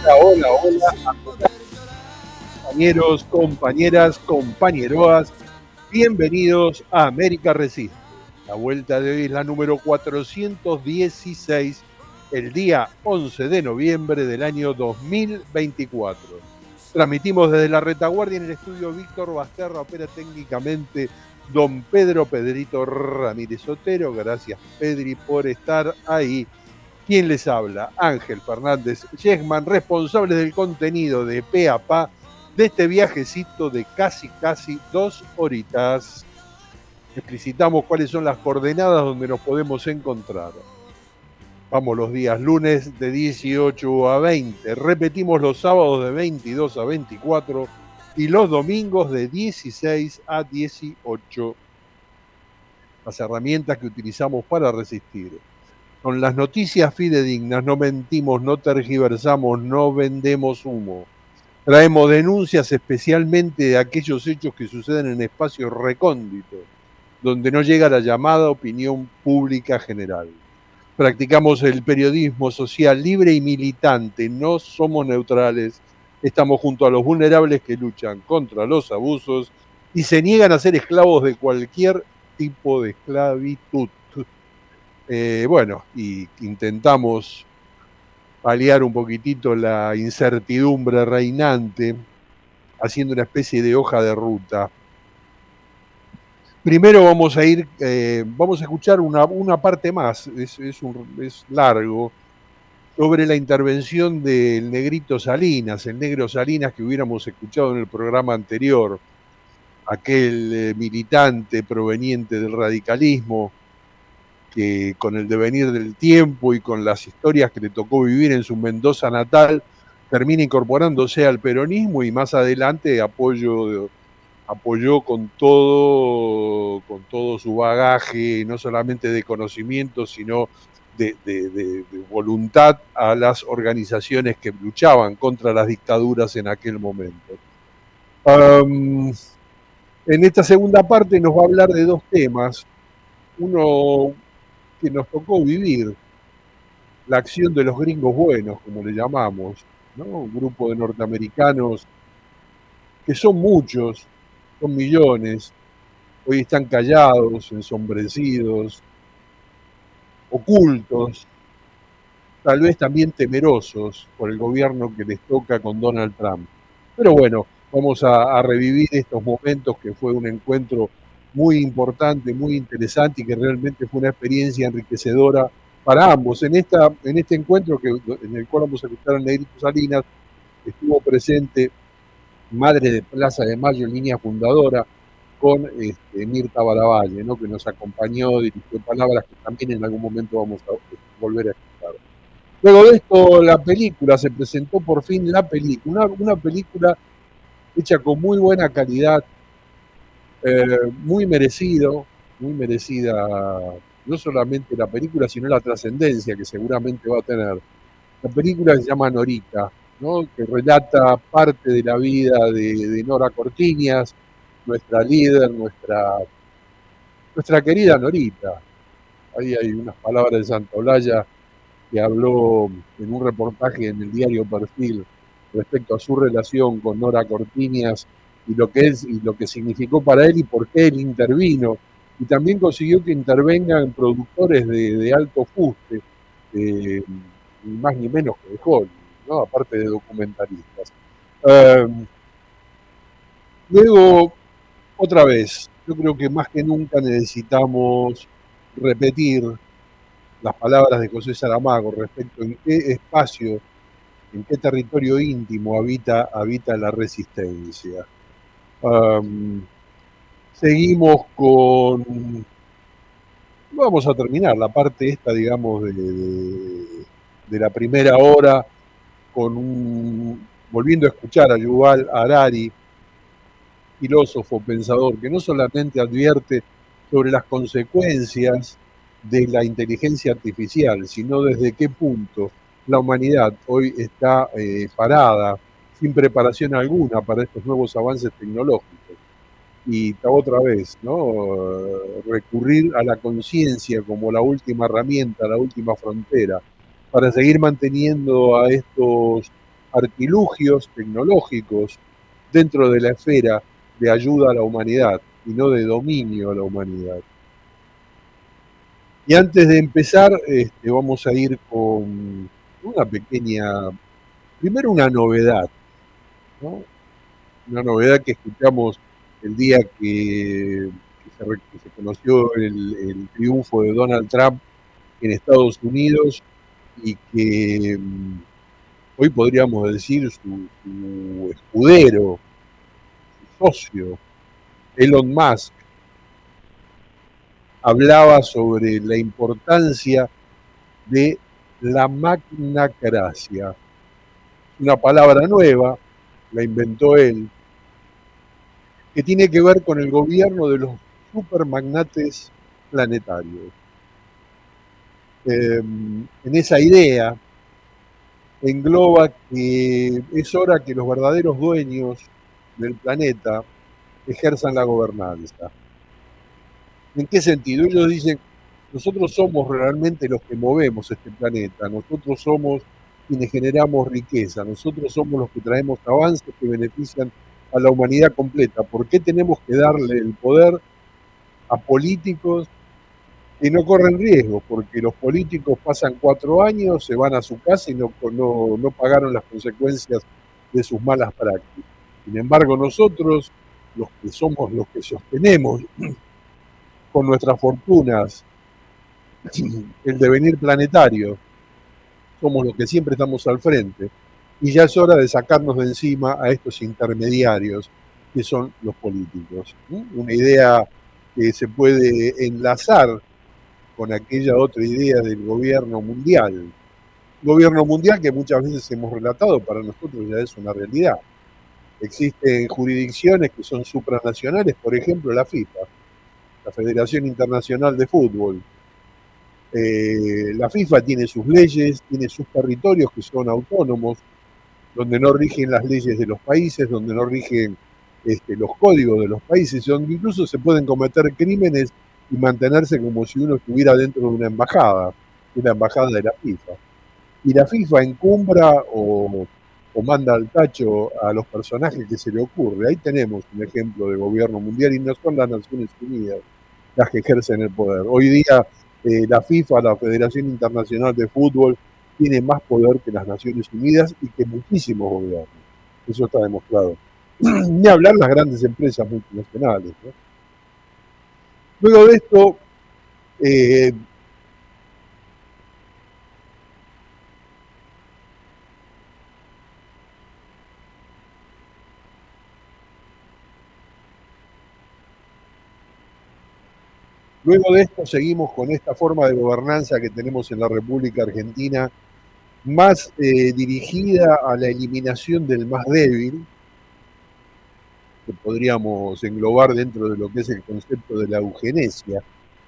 Hola, hola, compañeros, compañeras, compañeroas. Bienvenidos a América Resiste. La vuelta de hoy es la número 416, el día 11 de noviembre del año 2024. Transmitimos desde la retaguardia en el estudio Víctor Basterra, opera técnicamente don Pedro Pedrito Ramírez Otero. Gracias, Pedri, por estar ahí. ¿Quién les habla? Ángel Fernández Yesman, responsable del contenido de Pe a Pa de este viajecito de casi 2 horitas. Explicitamos cuáles son las coordenadas donde nos podemos encontrar. Vamos los días lunes de 18 a 20. Repetimos los sábados de 22 a 24 y los domingos de 16 a 18. Las herramientas que utilizamos para resistir. Con las noticias fidedignas, no mentimos, no tergiversamos, no vendemos humo. Traemos denuncias especialmente de aquellos hechos que suceden en espacios recónditos, donde no llega la llamada opinión pública general. Practicamos el periodismo social libre y militante, no somos neutrales, estamos junto a los vulnerables que luchan contra los abusos y se niegan a ser esclavos de cualquier tipo de esclavitud. Bueno, y intentamos paliar un poquitito la incertidumbre reinante, haciendo una especie de hoja de ruta. Primero vamos a escuchar una parte más, es largo, sobre la intervención del Negrito Salinas, el Negro Salinas que hubiéramos escuchado en el programa anterior, aquel militante proveniente del radicalismo, que con el devenir del tiempo y con las historias que le tocó vivir en su Mendoza natal, termina incorporándose al peronismo y más adelante apoyó con todo su bagaje, no solamente de conocimiento, sino de voluntad a las organizaciones que luchaban contra las dictaduras en aquel momento. En esta segunda parte nos va a hablar de dos temas. Uno que nos tocó vivir, la acción de los gringos buenos, como le llamamos, ¿no? Un grupo de norteamericanos que son muchos, son millones, hoy están callados, ensombrecidos, ocultos, tal vez también temerosos por el gobierno que les toca con Donald Trump. Pero bueno, vamos a revivir estos momentos que fue un encuentro muy importante, muy interesante y que realmente fue una experiencia enriquecedora para ambos. En este encuentro en el cual vamos a escuchar a Negrito Salinas, estuvo presente Madre de Plaza de Mayo, línea fundadora, con Mirta Baravalle, ¿no? Que nos acompañó, dirigió palabras que también en algún momento vamos a volver a escuchar. Luego de esto, la película, se presentó por fin la película, una película hecha con muy buena calidad, muy merecida, no solamente la película, sino la trascendencia que seguramente va a tener. La película se llama Norita, ¿no? Que relata parte de la vida de Nora Cortiñas, nuestra líder, nuestra querida Norita. Ahí hay unas palabras de Santa Olaya que habló en un reportaje en el diario Perfil respecto a su relación con Nora Cortiñas y lo que significó para él y por qué él intervino. Y también consiguió que intervengan productores de alto fuste, ni más ni menos que de Hollywood, ¿no? Aparte de documentalistas. Luego, otra vez, yo creo que más que nunca necesitamos repetir las palabras de José Saramago respecto en qué espacio, en qué territorio íntimo habita la resistencia. Seguimos vamos a terminar la parte esta, digamos, de la primera hora, volviendo a escuchar a Yuval Harari, filósofo, pensador, que no solamente advierte sobre las consecuencias de la inteligencia artificial, sino desde qué punto la humanidad hoy está parada, sin preparación alguna para estos nuevos avances tecnológicos. Y otra vez, ¿no? Recurrir a la conciencia como la última herramienta, la última frontera, para seguir manteniendo a estos artilugios tecnológicos dentro de la esfera de ayuda a la humanidad y no de dominio a la humanidad. Y antes de empezar, vamos a ir con una pequeña, primero una novedad, ¿no? Una novedad que escuchamos el día que se conoció el triunfo de Donald Trump en Estados Unidos y que hoy podríamos decir su escudero, su socio, Elon Musk, hablaba sobre la importancia de la magnacracia. Una palabra nueva, la inventó él, que tiene que ver con el gobierno de los supermagnates planetarios. En esa idea engloba que es hora que los verdaderos dueños del planeta ejerzan la gobernanza. ¿En qué sentido? Ellos dicen, nosotros somos realmente los que movemos este planeta, nosotros somos quienes generamos riqueza, nosotros somos los que traemos avances que benefician a la humanidad completa. ¿Por qué tenemos que darle el poder a políticos que no corren riesgo? Porque los políticos pasan 4 años, se van a su casa y no pagaron las consecuencias de sus malas prácticas. Sin embargo, nosotros, los que somos los que sostenemos con nuestras fortunas el devenir planetario, somos los que siempre estamos al frente, y ya es hora de sacarnos de encima a estos intermediarios que son los políticos. Una idea que se puede enlazar con aquella otra idea del gobierno mundial. Gobierno mundial que muchas veces hemos relatado, para nosotros ya es una realidad. Existen jurisdicciones que son supranacionales, por ejemplo la FIFA, la Federación Internacional de Fútbol. La FIFA tiene sus leyes, tiene sus territorios que son autónomos, donde no rigen las leyes de los países, donde no rigen los códigos de los países, donde incluso se pueden cometer crímenes y mantenerse como si uno estuviera dentro de una embajada de la FIFA. Y la FIFA encumbra o manda al tacho a los personajes que se le ocurre. Ahí tenemos un ejemplo de gobierno mundial y no son las Naciones Unidas las que ejercen el poder. Hoy día la FIFA, la Federación Internacional de Fútbol, tiene más poder que las Naciones Unidas y que muchísimos gobiernos. Eso está demostrado. Ni hablar las grandes empresas multinacionales, ¿no? Luego de esto, seguimos con esta forma de gobernanza que tenemos en la República Argentina, más dirigida a la eliminación del más débil, que podríamos englobar dentro de lo que es el concepto de la eugenesia,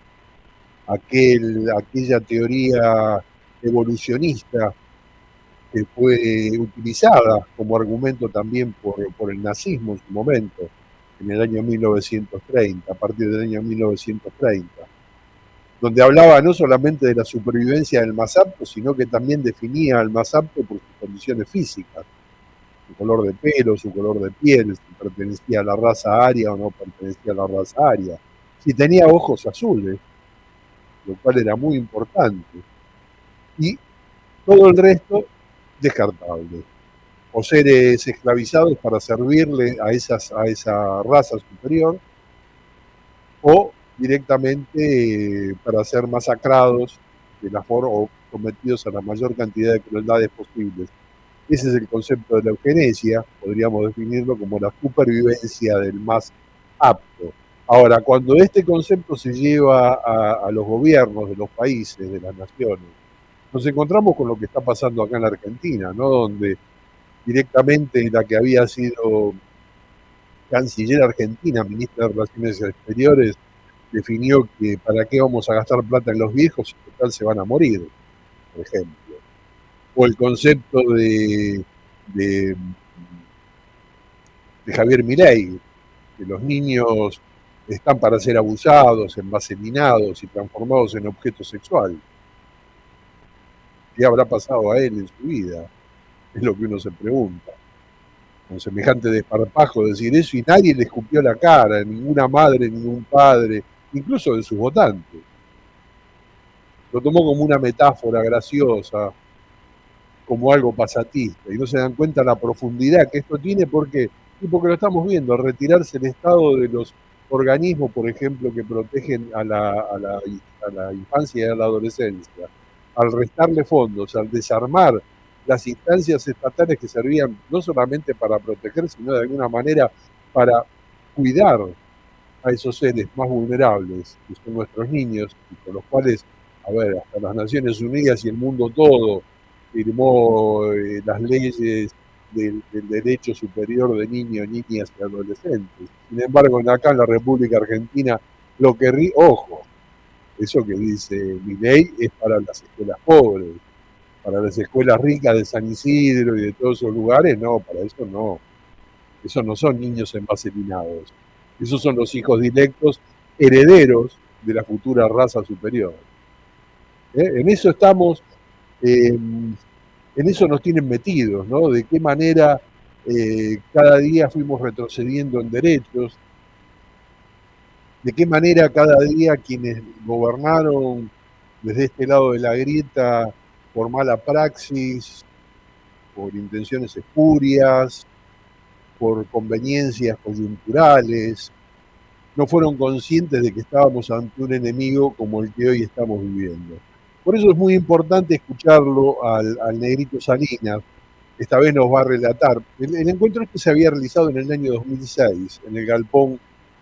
aquella teoría evolucionista que fue utilizada como argumento también por el nazismo en su momento, en el año 1930, a partir del año 1930, donde hablaba no solamente de la supervivencia del más apto, sino que también definía al más apto por sus condiciones físicas, su color de pelo, su color de piel, si pertenecía a la raza aria o no pertenecía a la raza aria, si tenía ojos azules, lo cual era muy importante, y todo el resto descartable, o seres esclavizados para servirle a esa raza superior, o directamente para ser masacrados o sometidos a la mayor cantidad de crueldades posibles. Ese es el concepto de la eugenesia, podríamos definirlo como la supervivencia del más apto. Ahora, cuando este concepto se lleva a los gobiernos de los países, de las naciones, nos encontramos con lo que está pasando acá en la Argentina, ¿no? Donde directamente la que había sido canciller argentina, ministra de Relaciones Exteriores, definió que para qué vamos a gastar plata en los viejos si total se van a morir, por ejemplo. O el concepto de Javier Milei, que los niños están para ser abusados, envaselinados y transformados en objetos sexuales. ¿Qué habrá pasado a él en su vida? Es lo que uno se pregunta. Con semejante desparpajo decir eso, y nadie le escupió la cara, ninguna madre, ningún padre, incluso de sus votantes. Lo tomó como una metáfora graciosa, como algo pasatista, y no se dan cuenta la profundidad que esto tiene, porque lo estamos viendo, al retirarse el Estado de los organismos, por ejemplo, que protegen a la infancia y a la adolescencia, al restarle fondos, al desarmar las instancias estatales que servían no solamente para proteger, sino de alguna manera para cuidar a esos seres más vulnerables, que son nuestros niños, y con los cuales, a ver, hasta las Naciones Unidas y el mundo todo firmó las leyes del derecho superior de niños, niñas y adolescentes. Sin embargo, acá en la República Argentina, lo que ojo, eso que dice mi ley es para las escuelas pobres, para las escuelas ricas de San Isidro y de todos esos lugares, no, para eso no. Esos no son niños envaselinados. Esos son los hijos directos, herederos de la futura raza superior. En eso estamos, en eso nos tienen metidos, ¿no? De qué manera cada día fuimos retrocediendo en derechos, de qué manera cada día quienes gobernaron desde este lado de la grieta por mala praxis, por intenciones espurias, por conveniencias coyunturales, no fueron conscientes de que estábamos ante un enemigo como el que hoy estamos viviendo. Por eso es muy importante escucharlo al Negrito Salinas. Esta vez nos va a relatar. El encuentro este se había realizado en el año 2006, en el galpón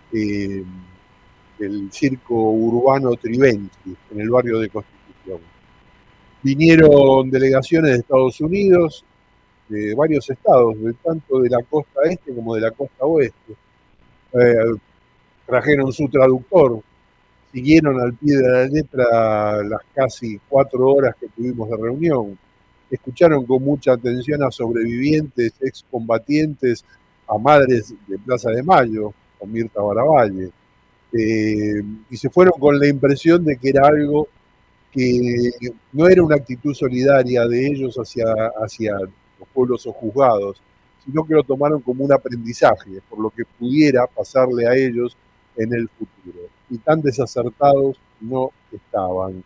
del circo urbano Triventi, en el barrio de Constitución. Vinieron delegaciones de Estados Unidos, de varios estados, tanto de la costa este como de la costa oeste. Trajeron su traductor, siguieron al pie de la letra las casi 4 horas que tuvimos de reunión, escucharon con mucha atención a sobrevivientes, excombatientes, a madres de Plaza de Mayo, a Mirta Baravalle, y se fueron con la impresión de que era algo que no era una actitud solidaria de ellos hacia los pueblos sojuzgados, sino que lo tomaron como un aprendizaje, por lo que pudiera pasarle a ellos en el futuro. Y tan desacertados no estaban.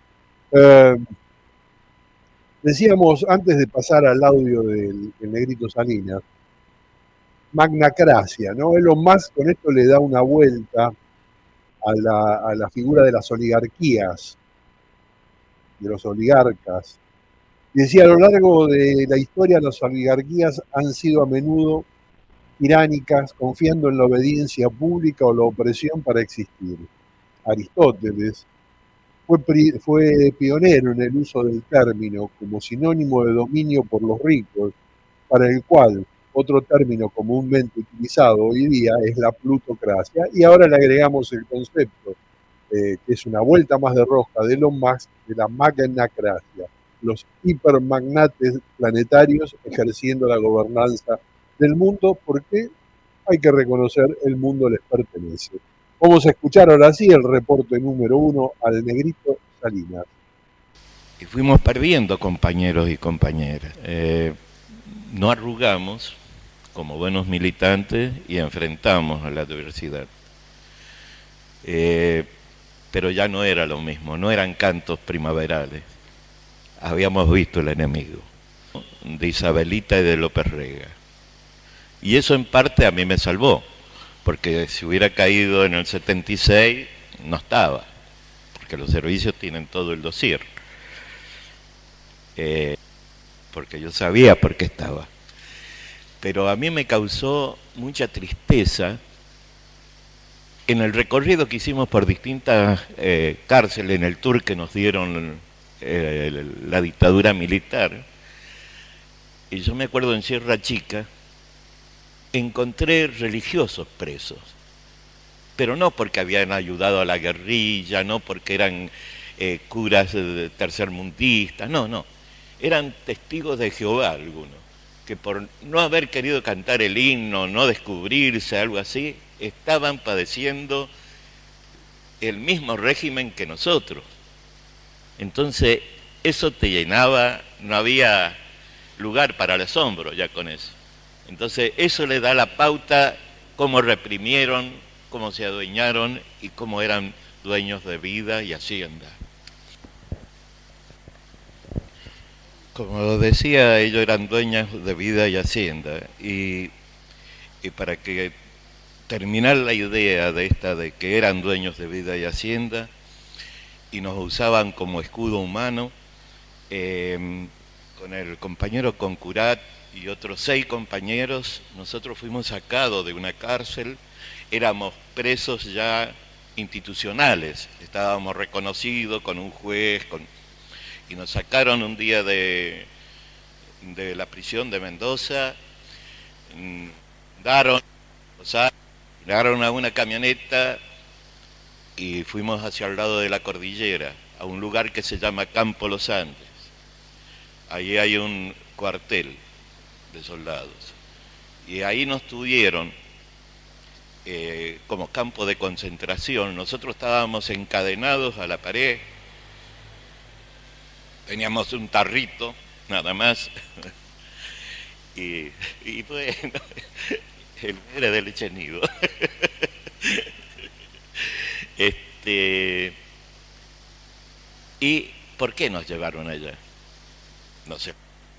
Decíamos, antes de pasar al audio del Negrito Salinas, magnacracia, ¿no? Elon Musk con esto le da una vuelta a la figura de las oligarquías, de los oligarcas. Y decía, a lo largo de la historia las oligarquías han sido a menudo tiránicas, confiando en la obediencia pública o la opresión para existir. Aristóteles fue pionero en el uso del término como sinónimo de dominio por los ricos, para el cual otro término comúnmente utilizado hoy día es la plutocracia, y ahora le agregamos el concepto, que es una vuelta más de rosca de Elon Musk, de la magnacracia, los hipermagnates planetarios ejerciendo la gobernanza del mundo, porque hay que reconocer, el mundo les pertenece. Vamos a escuchar ahora sí el reporte número 1 al Negrito Salinas. Y fuimos perdiendo compañeros y compañeras. No arrugamos como buenos militantes y enfrentamos a la adversidad. Pero ya no era lo mismo, no eran cantos primaverales. Habíamos visto el enemigo, de Isabelita y de López Rega. Y eso en parte a mí me salvó, porque si hubiera caído en el 76, no estaba, porque los servicios tienen todo el dossier. Porque yo sabía por qué estaba. Pero a mí me causó mucha tristeza en el recorrido que hicimos por distintas cárceles, en el tour que nos dieron la dictadura militar. Y yo me acuerdo en Sierra Chica, encontré religiosos presos, pero no porque habían ayudado a la guerrilla, no porque eran curas tercermundistas, no, eran testigos de Jehová algunos, que por no haber querido cantar el himno, no descubrirse, algo así, estaban padeciendo el mismo régimen que nosotros. Entonces, eso te llenaba, no había lugar para el asombro ya con eso. Entonces eso le da la pauta cómo reprimieron, cómo se adueñaron y cómo eran dueños de vida y hacienda. Como decía, ellos eran dueños de vida y hacienda. Y para que terminar la idea de esta de que eran dueños de vida y hacienda y nos usaban como escudo humano, con el compañero Concurat y otros 6 compañeros, nosotros fuimos sacados de una cárcel, éramos presos ya institucionales, estábamos reconocidos con un juez, y nos sacaron un día de la prisión de Mendoza, daron a una camioneta y fuimos hacia el lado de la cordillera, a un lugar que se llama Campo Los Andes. Ahí hay un cuartel de soldados. Y ahí nos tuvieron como campo de concentración. Nosotros estábamos encadenados a la pared, teníamos un tarrito, nada más. y bueno, era de leche nido. ¿Y por qué nos llevaron allá? No sé.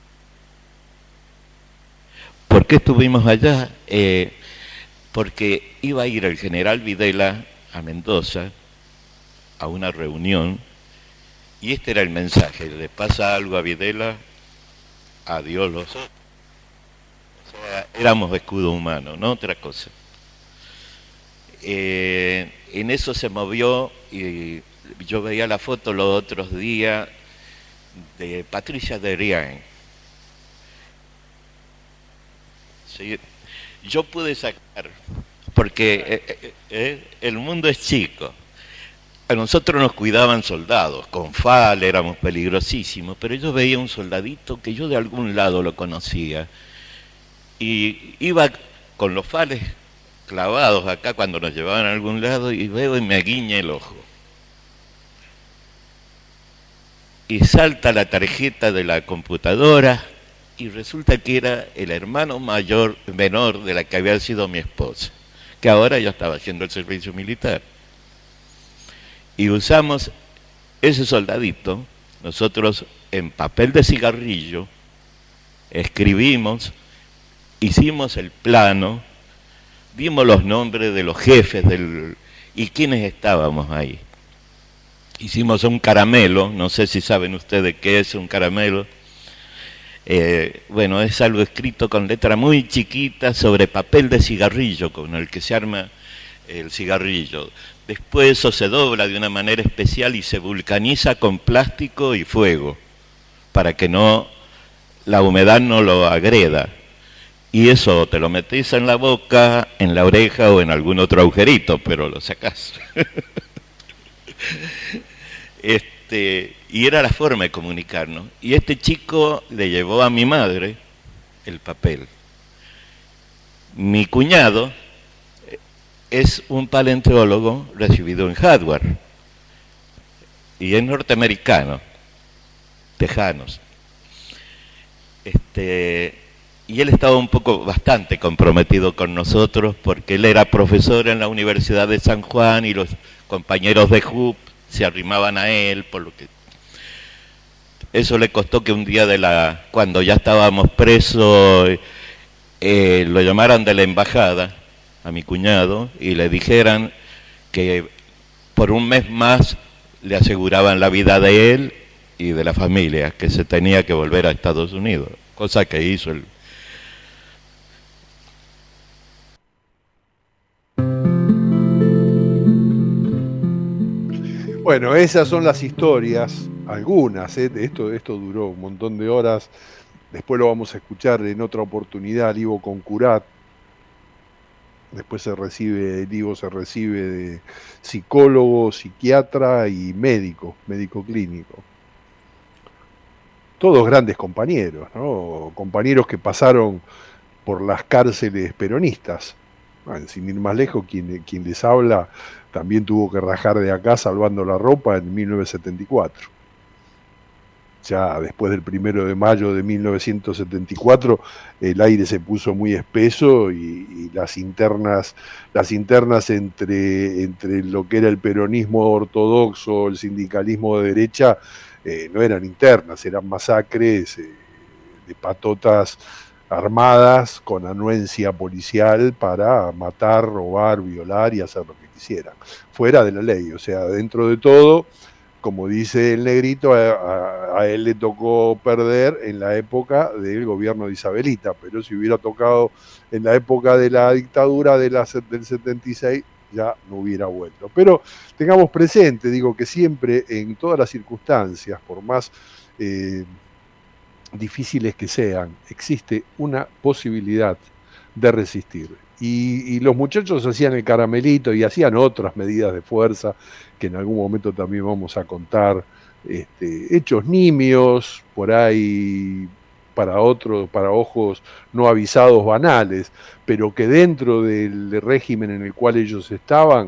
¿Por qué estuvimos allá? Porque iba a ir el general Videla a Mendoza a una reunión y este era el mensaje: le pasa algo a Videla, adiós los otros. O sea, éramos escudo humano, no otra cosa. En eso se movió, y yo veía la foto los otros días de Patricia Derian. Sí, yo pude sacar, porque el mundo es chico. A nosotros nos cuidaban soldados, con FAL éramos peligrosísimos, pero yo veía un soldadito que yo de algún lado lo conocía, y iba con los FALes clavados acá cuando nos llevaban a algún lado, y veo y me guiña el ojo. Y salta la tarjeta de la computadora, y resulta que era el hermano menor de la que había sido mi esposa, que ahora ya estaba haciendo el servicio militar. Y usamos ese soldadito, nosotros en papel de cigarrillo, escribimos, hicimos el plano, dimos los nombres de los jefes y quiénes estábamos ahí. Hicimos un caramelo, no sé si saben ustedes qué es un caramelo. Bueno, es algo escrito con letra muy chiquita sobre papel de cigarrillo con el que se arma el cigarrillo. Después eso se dobla de una manera especial y se vulcaniza con plástico y fuego para que la humedad no lo agreda. Y eso te lo metes en la boca, en la oreja o en algún otro agujerito, pero lo sacás. Y era la forma de comunicarnos. Y este chico le llevó a mi madre el papel. Mi cuñado es un paleontólogo recibido en Harvard y es norteamericano, tejanos. Y él estaba bastante comprometido con nosotros porque él era profesor en la Universidad de San Juan y los compañeros de JUP se arrimaban a él, por lo que eso le costó que un día cuando ya estábamos presos, lo llamaran de la embajada a mi cuñado y le dijeran que por un mes más le aseguraban la vida de él y de la familia, que se tenía que volver a Estados Unidos, cosa que hizo él. Bueno, esas son las historias, algunas, esto duró un montón de horas, después lo vamos a escuchar en otra oportunidad, Ivo Concurat, después el Ivo se recibe de psicólogo, psiquiatra y médico clínico. Todos grandes compañeros, ¿no? Compañeros que pasaron por las cárceles peronistas. Bueno, sin ir más lejos, quien les habla también tuvo que rajar de acá salvando la ropa en 1974. ya después del 1 de mayo de 1974, el aire se puso muy espeso y las internas entre lo que era el peronismo ortodoxo, el sindicalismo de derecha, no eran internas, eran masacres de patotas armadas con anuencia policial para matar, robar, violar y hacer lo que quisieran, fuera de la ley. O sea, dentro de todo, como dice el Negrito, a él le tocó perder en la época del gobierno de Isabelita, pero si hubiera tocado en la época de la dictadura del 76, ya no hubiera vuelto. Pero tengamos presente, digo, que siempre, en todas las circunstancias, por más difíciles que sean, existe una posibilidad de resistir. Y los muchachos hacían el caramelito y hacían otras medidas de fuerza que en algún momento también vamos a contar, hechos nimios, por ahí para otros, para ojos no avisados, banales, pero que dentro del régimen en el cual ellos estaban,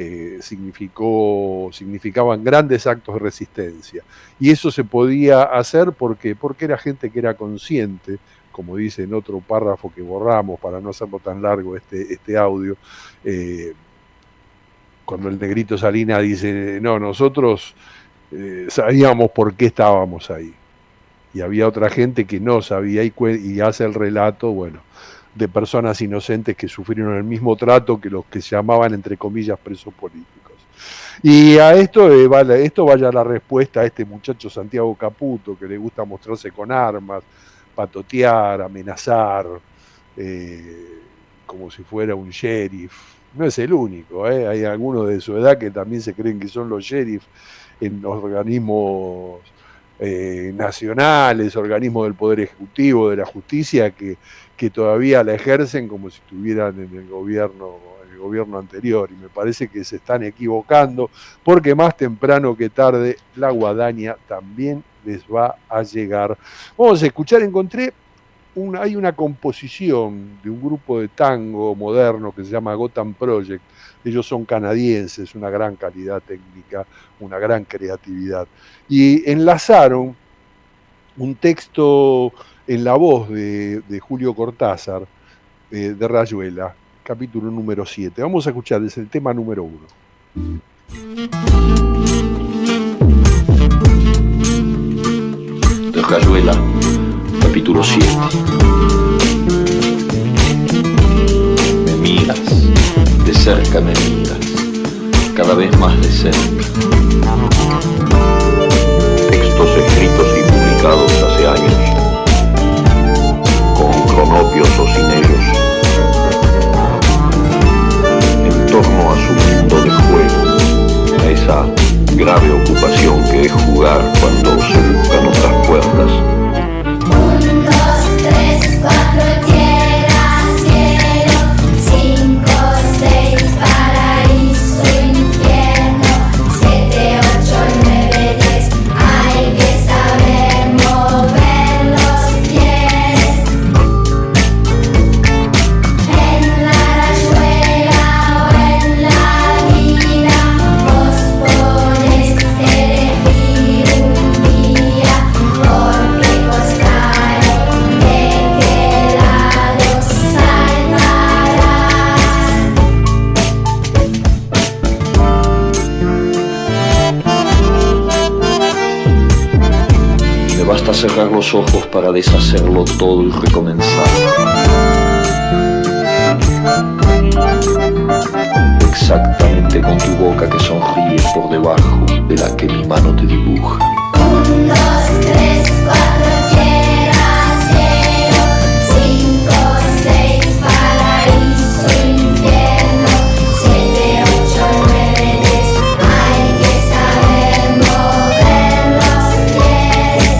significaban grandes actos de resistencia. Y eso se podía hacer porque era gente que era consciente, como dice en otro párrafo que borramos para no hacerlo tan largo este audio, cuando el Negrito Salinas dice, no, nosotros sabíamos por qué estábamos ahí. Y había otra gente que no sabía y hace el relato, bueno, de personas inocentes que sufrieron el mismo trato que los que se llamaban, entre comillas, presos políticos. Y a esto vaya la respuesta a este muchacho Santiago Caputo, que le gusta mostrarse con armas, patotear, amenazar, como si fuera un sheriff. No es el único, hay algunos de su edad que también se creen que son los sheriff en los organismos nacionales, organismos del Poder Ejecutivo, de la justicia, que todavía la ejercen como si estuvieran en el gobierno anterior, y me parece que se están equivocando, porque más temprano que tarde la guadaña también les va a llegar. Vamos a escuchar, hay una composición de un grupo de tango moderno que se llama Gotham Project. Ellos son canadienses, una gran calidad técnica, una gran creatividad, y enlazaron un texto en la voz de Julio Cortázar, de Rayuela, capítulo número 7. Vamos a escuchar, es el tema número 1. De Rayuela, capítulo 7. Me miras, de cerca me miras, cada vez más de cerca. Textos escritos y publicados hace años, con cronopios o sin ellos, en torno a su mundo de juego, a esa grave ocupación que es jugar cuando se buscan otras puertas. 1, 2, 3, 4, tierra, cielo, 5, 6, paraíso, infierno, 7, 8, 9, 10, hay que saber mover los pies. En la rayuela o en la vida, vos podés elegir un día, porque costar de qué lado saltarás. Me basta cerrar los ojos para deshacerlo todo y recomenzar. Exactamente con tu boca que sonríe por debajo de la que mi mano te dibuja. 1, 2, 3, 4, tierra, cielo, 5, 6, paraíso, infierno, 7, 8, 9, 10, hay que saber mover los pies.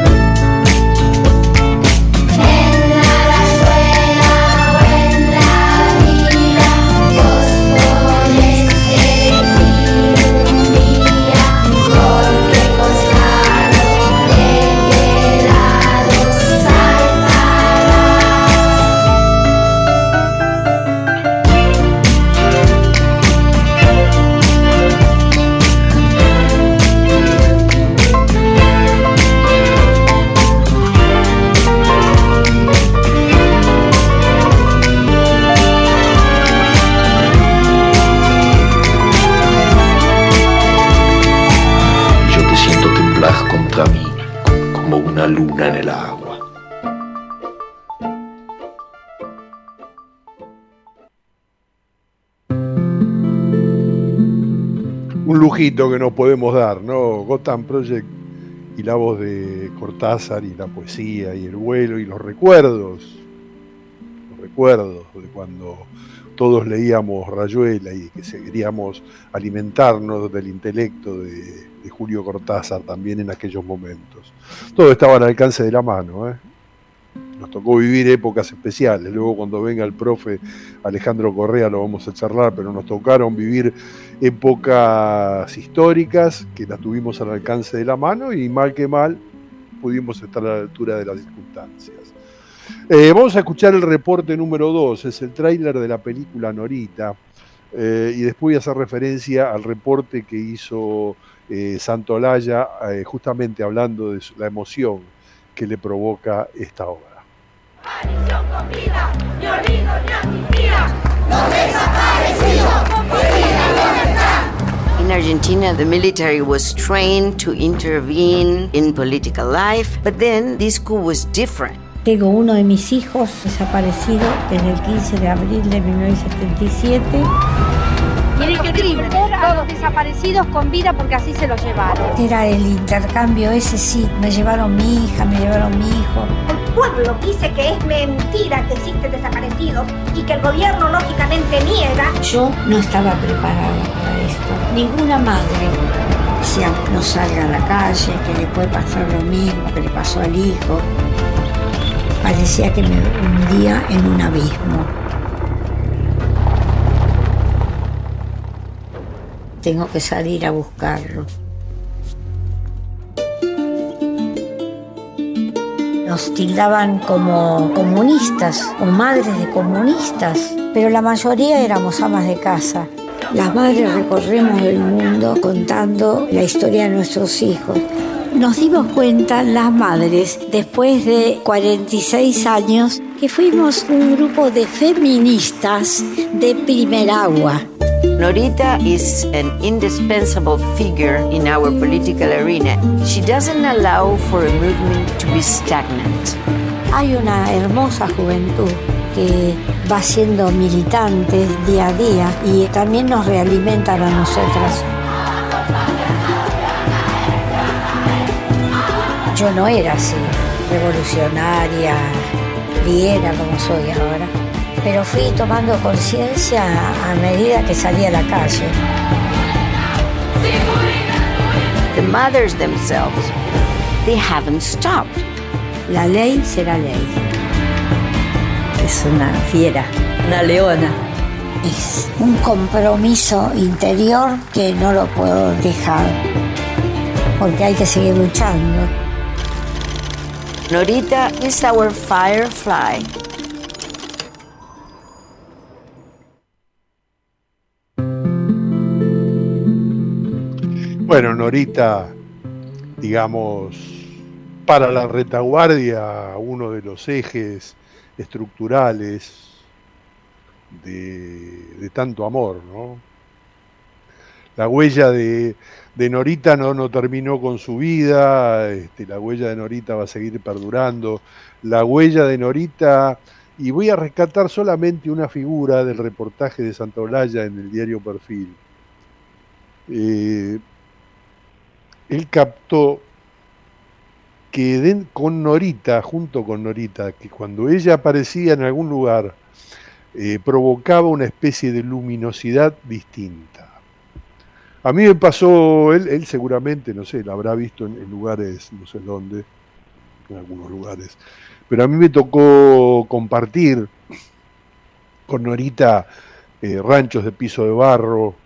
En la rayuela o en la vida, vos podés elegir un día, porque costar de qué luna en el agua. Un lujito que nos podemos dar, ¿no? Gotham Project y la voz de Cortázar y la poesía y el vuelo y los recuerdos de cuando todos leíamos Rayuela y que queríamos alimentarnos del intelecto de Julio Cortázar también en aquellos momentos. Todo estaba al alcance de la mano, ¿eh? Nos tocó vivir épocas especiales. Luego cuando venga el profe Alejandro Correa lo vamos a charlar, pero nos tocaron vivir épocas históricas que las tuvimos al alcance de la mano y mal que mal pudimos estar a la altura de las circunstancias. Vamos a escuchar el reporte número 2, es el tráiler de la película Norita, y después voy a hacer referencia al reporte que hizo Santolaya, justamente hablando de la emoción que le provoca esta obra. Aparición con vida, ni olvido ni amnistía, los desaparecidos con vida y libertad. In Argentina, the military was trained to intervene in political life, but then this coup was different. Tengo uno de mis hijos desaparecido desde el 15 de abril de 1977. Tienen que tener a los desaparecidos con vida porque así se los llevaron. Era el intercambio ese, sí. Me llevaron mi hija, me llevaron mi hijo. El pueblo dice que es mentira que existen desaparecidos y que el gobierno lógicamente niega. Yo no estaba preparada para esto. Ninguna madre. Decía, no salga a la calle, que le puede pasar lo mismo que le pasó al hijo. Parecía que me hundía en un abismo. Tengo que salir a buscarlo. Nos tildaban como comunistas o madres de comunistas, pero la mayoría éramos amas de casa. Las madres recorremos el mundo contando la historia de nuestros hijos. Nos dimos cuenta, las madres, después de 46 años, que fuimos un grupo de feministas de primer agua. Norita is an indispensable figure in our political arena. She doesn't allow for a movement to be stagnant. Hay una hermosa juventud que va siendo militante día a día y también nos realimentan a nosotras. Yo no era así, revolucionaria, liera como soy ahora, pero fui tomando conciencia a medida que salía a la calle. The mothers themselves, they haven't stopped. La ley será ley. Es una fiera, una leona. Es un compromiso interior que no lo puedo dejar, porque hay que seguir luchando. Norita is our firefly. Bueno, Norita, digamos, para la retaguardia, uno de los ejes estructurales de tanto amor, ¿no? La huella de Norita no terminó con su vida, la huella de Norita va a seguir perdurando. La huella de Norita, y voy a rescatar solamente una figura del reportaje de Santolaya en el diario Perfil. Él captó que con Norita, junto con Norita, que cuando ella aparecía en algún lugar, provocaba una especie de luminosidad distinta. A mí me pasó, él seguramente, no sé, la habrá visto en lugares, no sé dónde, en algunos lugares, pero a mí me tocó compartir con Norita ranchos de piso de barro,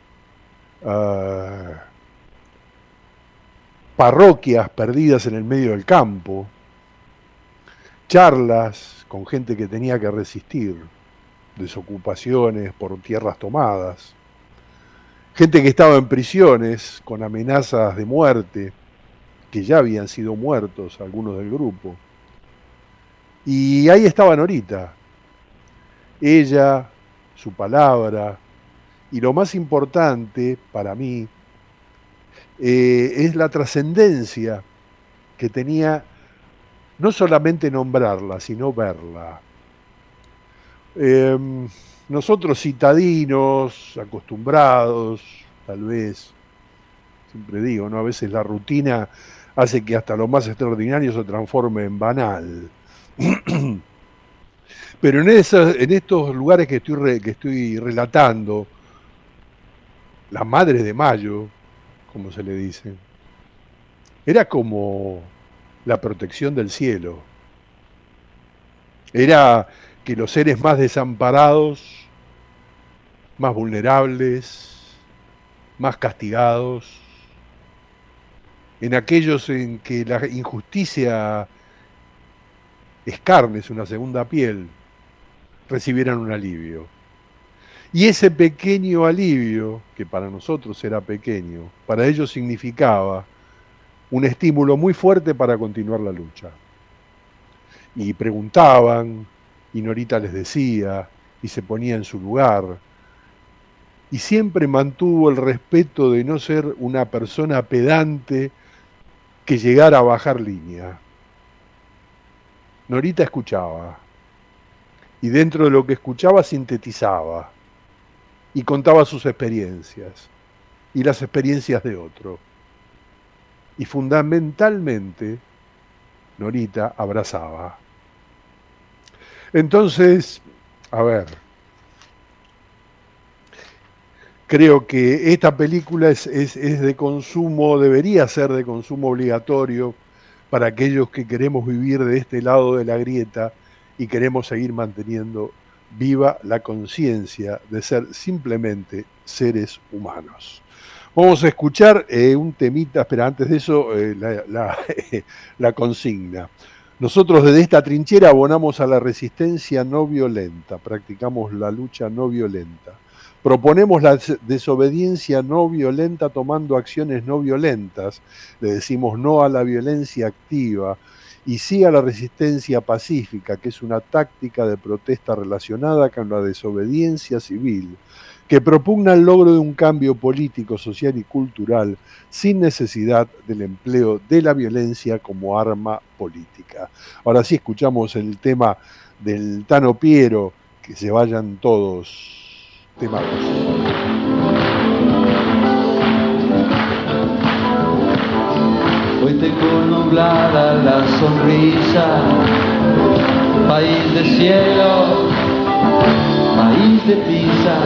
parroquias perdidas en el medio del campo, charlas con gente que tenía que resistir, desocupaciones por tierras tomadas, gente que estaba en prisiones con amenazas de muerte, que ya habían sido muertos algunos del grupo. Y ahí estaba Norita, ella, su palabra, y lo más importante para mí es la trascendencia que tenía no solamente nombrarla, sino verla. Nosotros citadinos, acostumbrados, tal vez, siempre digo, ¿no? A veces la rutina hace que hasta lo más extraordinario se transforme en banal. Pero en estos lugares que estoy relatando, la Madre de Mayo, como se le dice, era como la protección del cielo. Era que los seres más desamparados, más vulnerables, más castigados, en aquellos en que la injusticia es carne, es una segunda piel, recibieran un alivio. Y ese pequeño alivio, que para nosotros era pequeño, para ellos significaba un estímulo muy fuerte para continuar la lucha. Y preguntaban, y Norita les decía, y se ponía en su lugar, y siempre mantuvo el respeto de no ser una persona pedante que llegara a bajar línea. Norita escuchaba, y dentro de lo que escuchaba sintetizaba, y contaba sus experiencias, y las experiencias de otro. Y fundamentalmente, Norita abrazaba. Entonces, a ver, creo que esta película es de consumo, debería ser de consumo obligatorio para aquellos que queremos vivir de este lado de la grieta y queremos seguir manteniendo viva la conciencia de ser simplemente seres humanos. Vamos a escuchar un temita, espera, antes de eso, la consigna. Nosotros desde esta trinchera abonamos a la resistencia no violenta, practicamos la lucha no violenta. Proponemos la desobediencia no violenta tomando acciones no violentas. Le decimos no a la violencia activa y sí a la resistencia pacífica, que es una táctica de protesta relacionada con la desobediencia civil, que propugna el logro de un cambio político, social y cultural sin necesidad del empleo de la violencia como arma política. Ahora sí escuchamos el tema del Tano Piero, que se vayan todos. Tema. Hoy tengo nublada la sonrisa, país de cielo, país de tiza.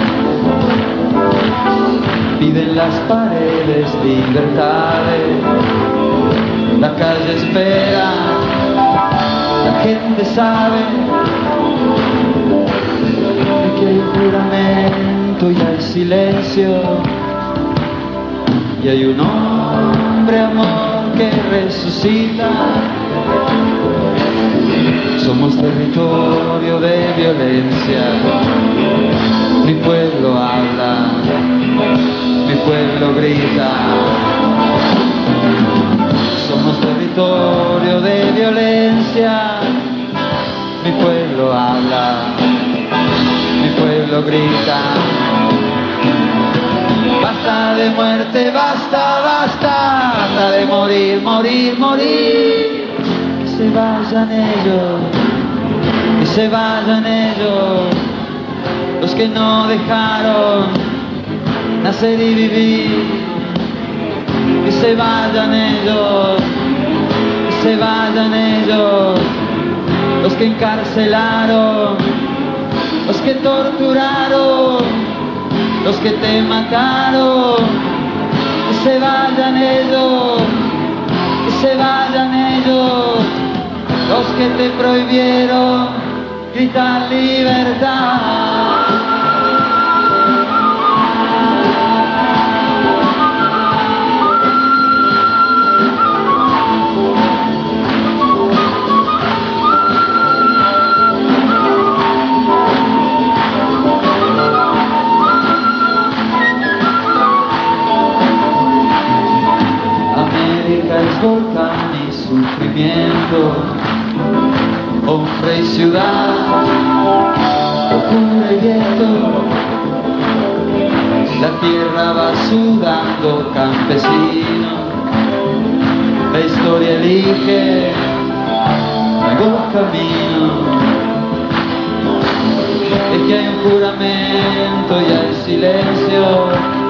Piden las paredes libertades, la calle espera, la gente sabe que hay juramento y hay silencio, y hay un hombre amor que resucita. Somos territorio de violencia, mi pueblo habla, mi pueblo grita. Somos territorio de violencia, mi pueblo habla, mi pueblo grita. Basta de muerte, basta, basta, basta de morir, morir, morir. Que se vayan ellos, que se vayan ellos, los que no dejaron nacer y vivir. Que se vayan ellos, que se vayan ellos, los que encarcelaron, los que torturaron, los que te mataron. Que se vayan ellos, que se vayan ellos, los que te prohibieron gritar libertad. Es volcán y sufrimiento, hombre y ciudad, locura y viento. La tierra va sudando campesino, la historia elige camino, es que hay un juramento y hay silencio,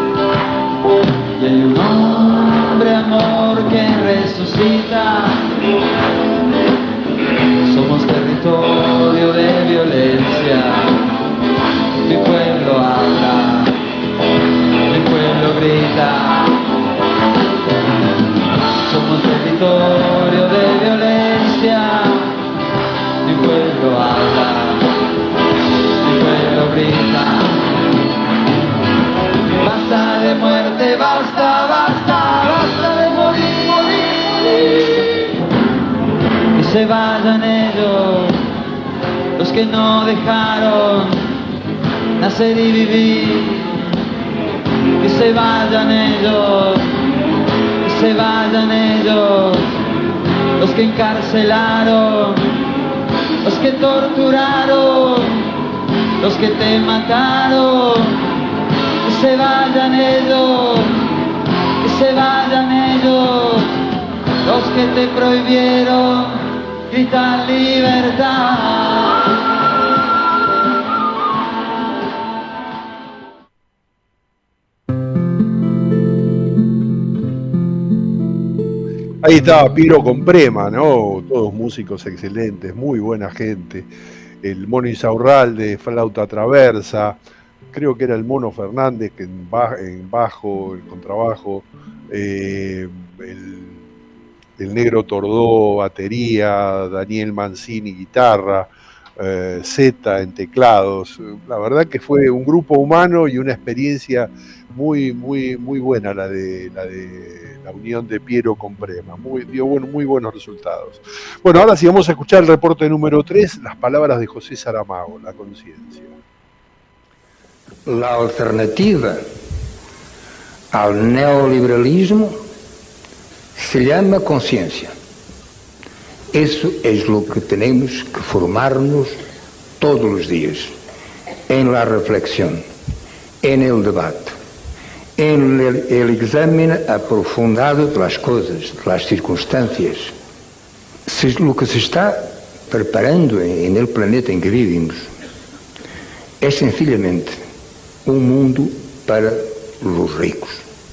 y hay un hombre amor que resucita. Somos territorio de violencia. Mi pueblo habla, mi pueblo grita. Somos territorio de violencia. Mi pueblo habla, mi pueblo grita. Basta de muerte, basta, basta, basta de morir, morir, morir. Que se vayan ellos, los que no dejaron nacer y vivir. Que se vayan ellos, que se vayan ellos, los que encarcelaron, los que torturaron, los que te mataron. Que se vayan ellos, que se vayan ellos, los que te prohibieron gritar libertad. Ahí estaba Piero con Prema, ¿no? Todos músicos excelentes, muy buena gente. El Mono Insaurral de flauta traversa, creo que era el Mono Fernández que en bajo, el contrabajo, el Negro Tordó batería, Daniel Mancini guitarra, Zeta en teclados. La verdad que fue un grupo humano y una experiencia muy, muy, muy buena la de la unión de Piero con Prema. Dio muy buenos resultados. Bueno, ahora sí vamos a escuchar el reporte número 3, las palabras de José Saramago, la conciencia. La alternativa al neoliberalismo se llama conciencia. Eso es lo que tenemos que formarnos todos los días, en la reflexión, en el debate, en el examen aprofundado de las cosas, de las circunstancias. Lo que se está preparando en el planeta en que vivimos es sencillamente un mundo para los ricos.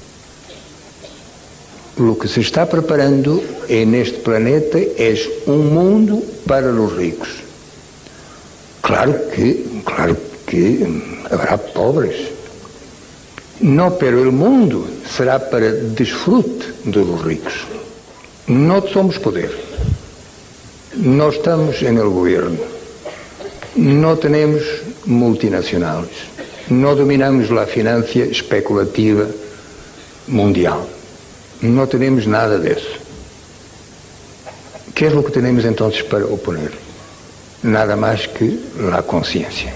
Lo que se está preparando en este planeta es un mundo para los ricos. Claro que habrá pobres. No, pero el mundo será para disfrute de los ricos. No somos poder. No estamos en el gobierno. No tenemos multinacionales. No dominamos la financia especulativa mundial. No tenemos nada de eso. ¿Qué es lo que tenemos entonces para oponer? Nada más que la conciencia.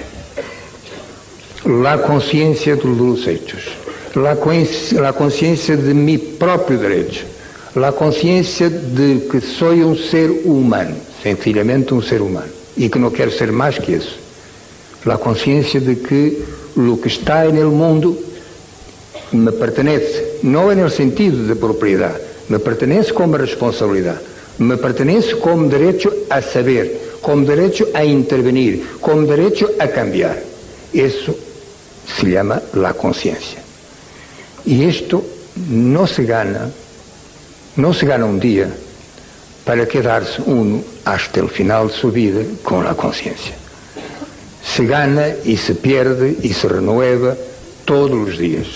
La conciencia de los hechos. La conciencia de mi propio derecho. La conciencia de que soy un ser humano, sencillamente un ser humano, y que no quero ser más que eso. La conciencia de que lo que está en el mundo me pertenece, no en el sentido de propiedad, me pertenece como responsabilidad, me pertenece como derecho a saber, como derecho a intervenir, como derecho a cambiar. Eso se llama la conciencia. Y esto no se gana un día para quedarse uno hasta el final de su vida con la conciencia. Se gana y se pierde y se renueva todos los días.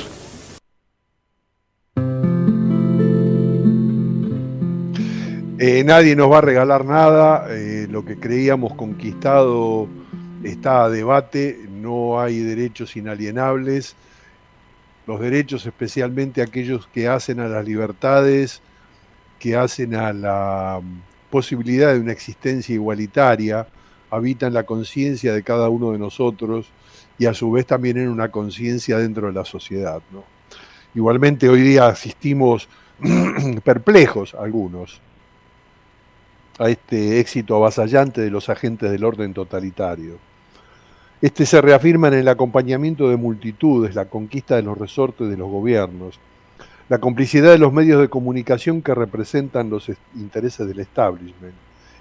Nadie nos va a regalar nada, lo que creíamos conquistado está a debate, no hay derechos inalienables, los derechos especialmente aquellos que hacen a las libertades, que hacen a la posibilidad de una existencia igualitaria, habitan la conciencia de cada uno de nosotros y a su vez también en una conciencia dentro de la sociedad, ¿no? Igualmente hoy día asistimos perplejos algunos a este éxito avasallante de los agentes del orden totalitario. Este se reafirma en el acompañamiento de multitudes, la conquista de los resortes de los gobiernos, la complicidad de los medios de comunicación que representan los intereses del establishment,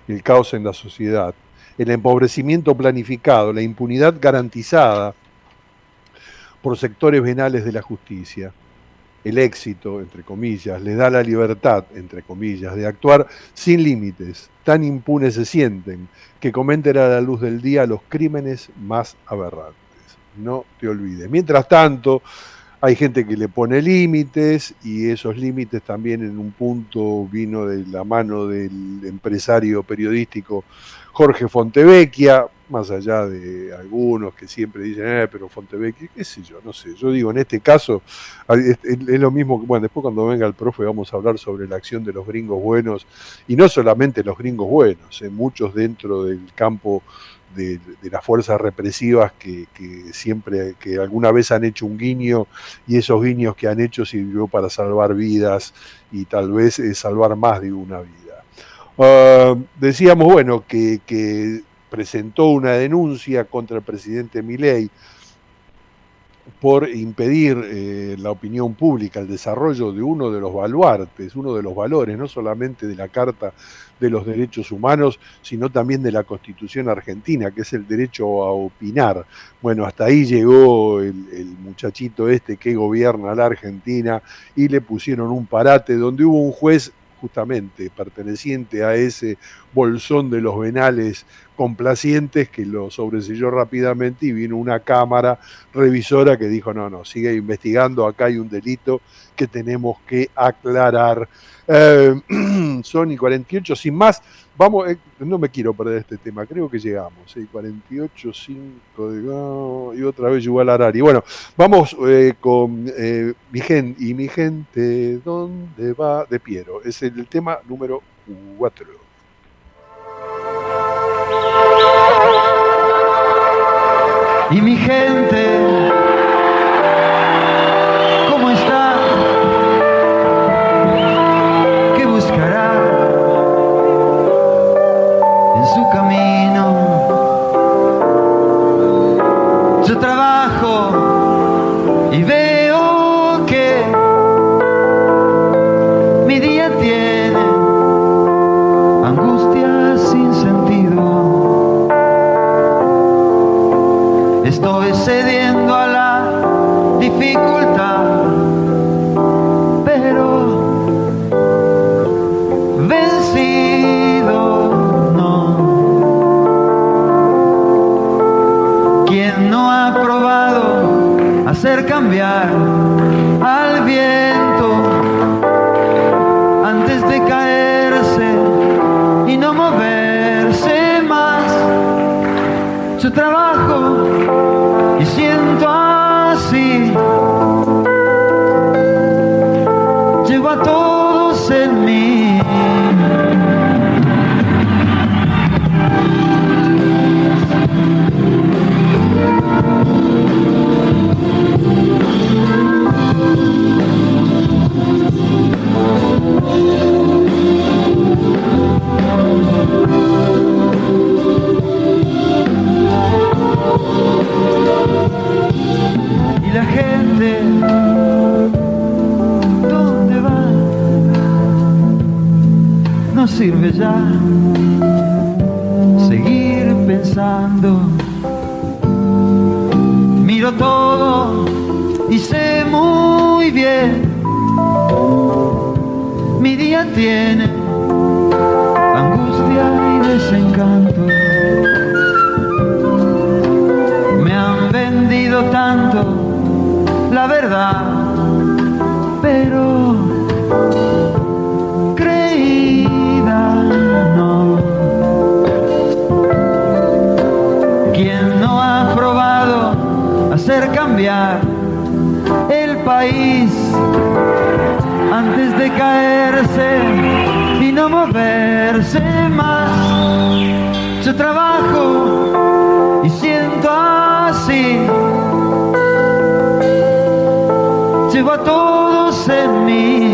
el caos en la sociedad, el empobrecimiento planificado, la impunidad garantizada por sectores venales de la justicia. El éxito, entre comillas, le da la libertad, entre comillas, de actuar sin límites. Tan impunes se sienten que cometen a la luz del día los crímenes más aberrantes. No te olvides. Mientras tanto, hay gente que le pone límites, y esos límites también en un punto vino de la mano del empresario periodístico Jorge Fontevecchia, más allá de algunos que siempre dicen, pero Fontevecchia, qué sé yo, no sé. Yo digo, en este caso, es lo mismo que, bueno, después cuando venga el profe vamos a hablar sobre la acción de los gringos buenos, y no solamente los gringos buenos, muchos dentro del campo de las fuerzas represivas que siempre, que alguna vez han hecho un guiño, y esos guiños que han hecho sirvió para salvar vidas, y tal vez salvar más de una vida. Decíamos, bueno, que presentó una denuncia contra el presidente Milei por impedir la opinión pública, el desarrollo de uno de los baluartes, uno de los valores, no solamente de la Carta de los Derechos Humanos, sino también de la Constitución argentina, que es el derecho a opinar. Bueno, hasta ahí llegó el muchachito este que gobierna la Argentina, y le pusieron un parate donde hubo un juez justamente perteneciente a ese bolsón de los venales complacientes que lo sobreselló rápidamente, y vino una cámara revisora que dijo, no, sigue investigando, acá hay un delito que tenemos que aclarar. Son y 48, sin más, vamos, no me quiero perder este tema, creo que llegamos, 48, 5, y otra vez Yuval Harari. Bueno, vamos con mi gente, ¿dónde va? De Piero, es el tema número 4. Y mi gente, ¿cómo está? ¿Qué buscará en su camino? Yo trabajo y veo que mi día tiene angustia sin sentido. Estoy cediendo a la dificultad, pero vencido no. ¿Quién no ha probado hacer cambiar al viento antes de caerse y no moverse más? Su trabajo y siento así, llevo a todos en mí. Y la gente, ¿dónde va? No sirve ya seguir pensando. Miro todo y sé muy bien, mi día tiene angustia y desencanto. Me han vendido tanto la verdad, pero creída no. ¿Quién no ha probado hacer cambiar el país antes de caerse y no moverse más? Yo trabajo y siento así, llevo a todos en mí.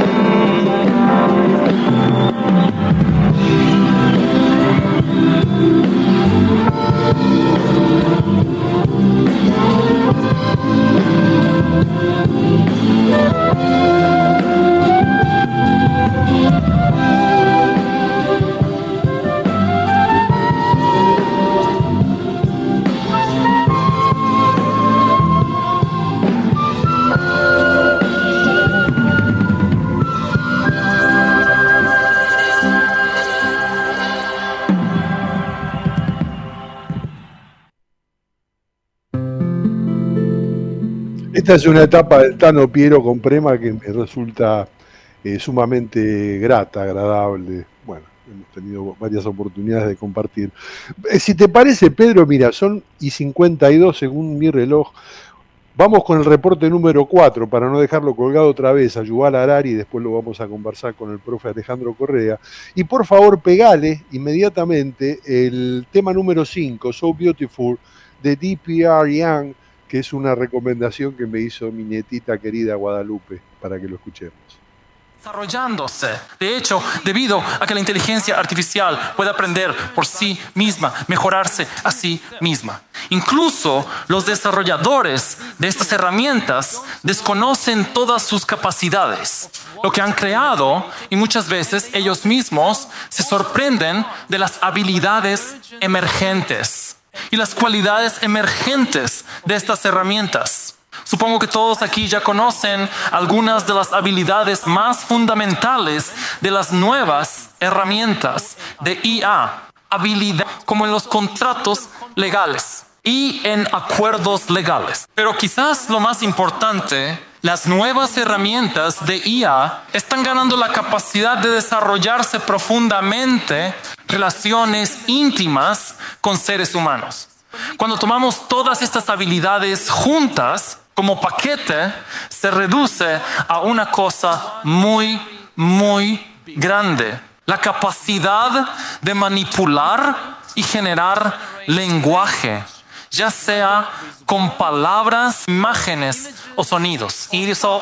Esta es una etapa del Tano Piero con Prema que me resulta sumamente grata, agradable. Bueno, hemos tenido varias oportunidades de compartir. Si te parece, Pedro, mira, son y 52 según mi reloj. Vamos con el reporte número 4 para no dejarlo colgado otra vez a Yuval Harari y después lo vamos a conversar con el profe Alejandro Correa. Y por favor, pegale inmediatamente el tema número 5, So Beautiful, de D.P.R. Young, que es una recomendación que me hizo mi nietita querida Guadalupe, para que lo escuchemos. Desarrollándose. De hecho, debido a que la inteligencia artificial puede aprender por sí misma, mejorarse a sí misma. Incluso los desarrolladores de estas herramientas desconocen todas sus capacidades, lo que han creado, y muchas veces ellos mismos se sorprenden de las habilidades emergentes y las cualidades emergentes de estas herramientas. Supongo que todos aquí ya conocen algunas de las habilidades más fundamentales de las nuevas herramientas de IA. Habilidades como en los contratos legales y en acuerdos legales. Pero quizás lo más importante, las nuevas herramientas de IA están ganando la capacidad de desarrollarse profundamente relaciones íntimas con seres humanos. Cuando tomamos todas estas habilidades juntas, como paquete, se reduce a una cosa muy, muy grande. La capacidad de manipular y generar lenguaje, ya sea con palabras, imágenes o sonidos. Y eso,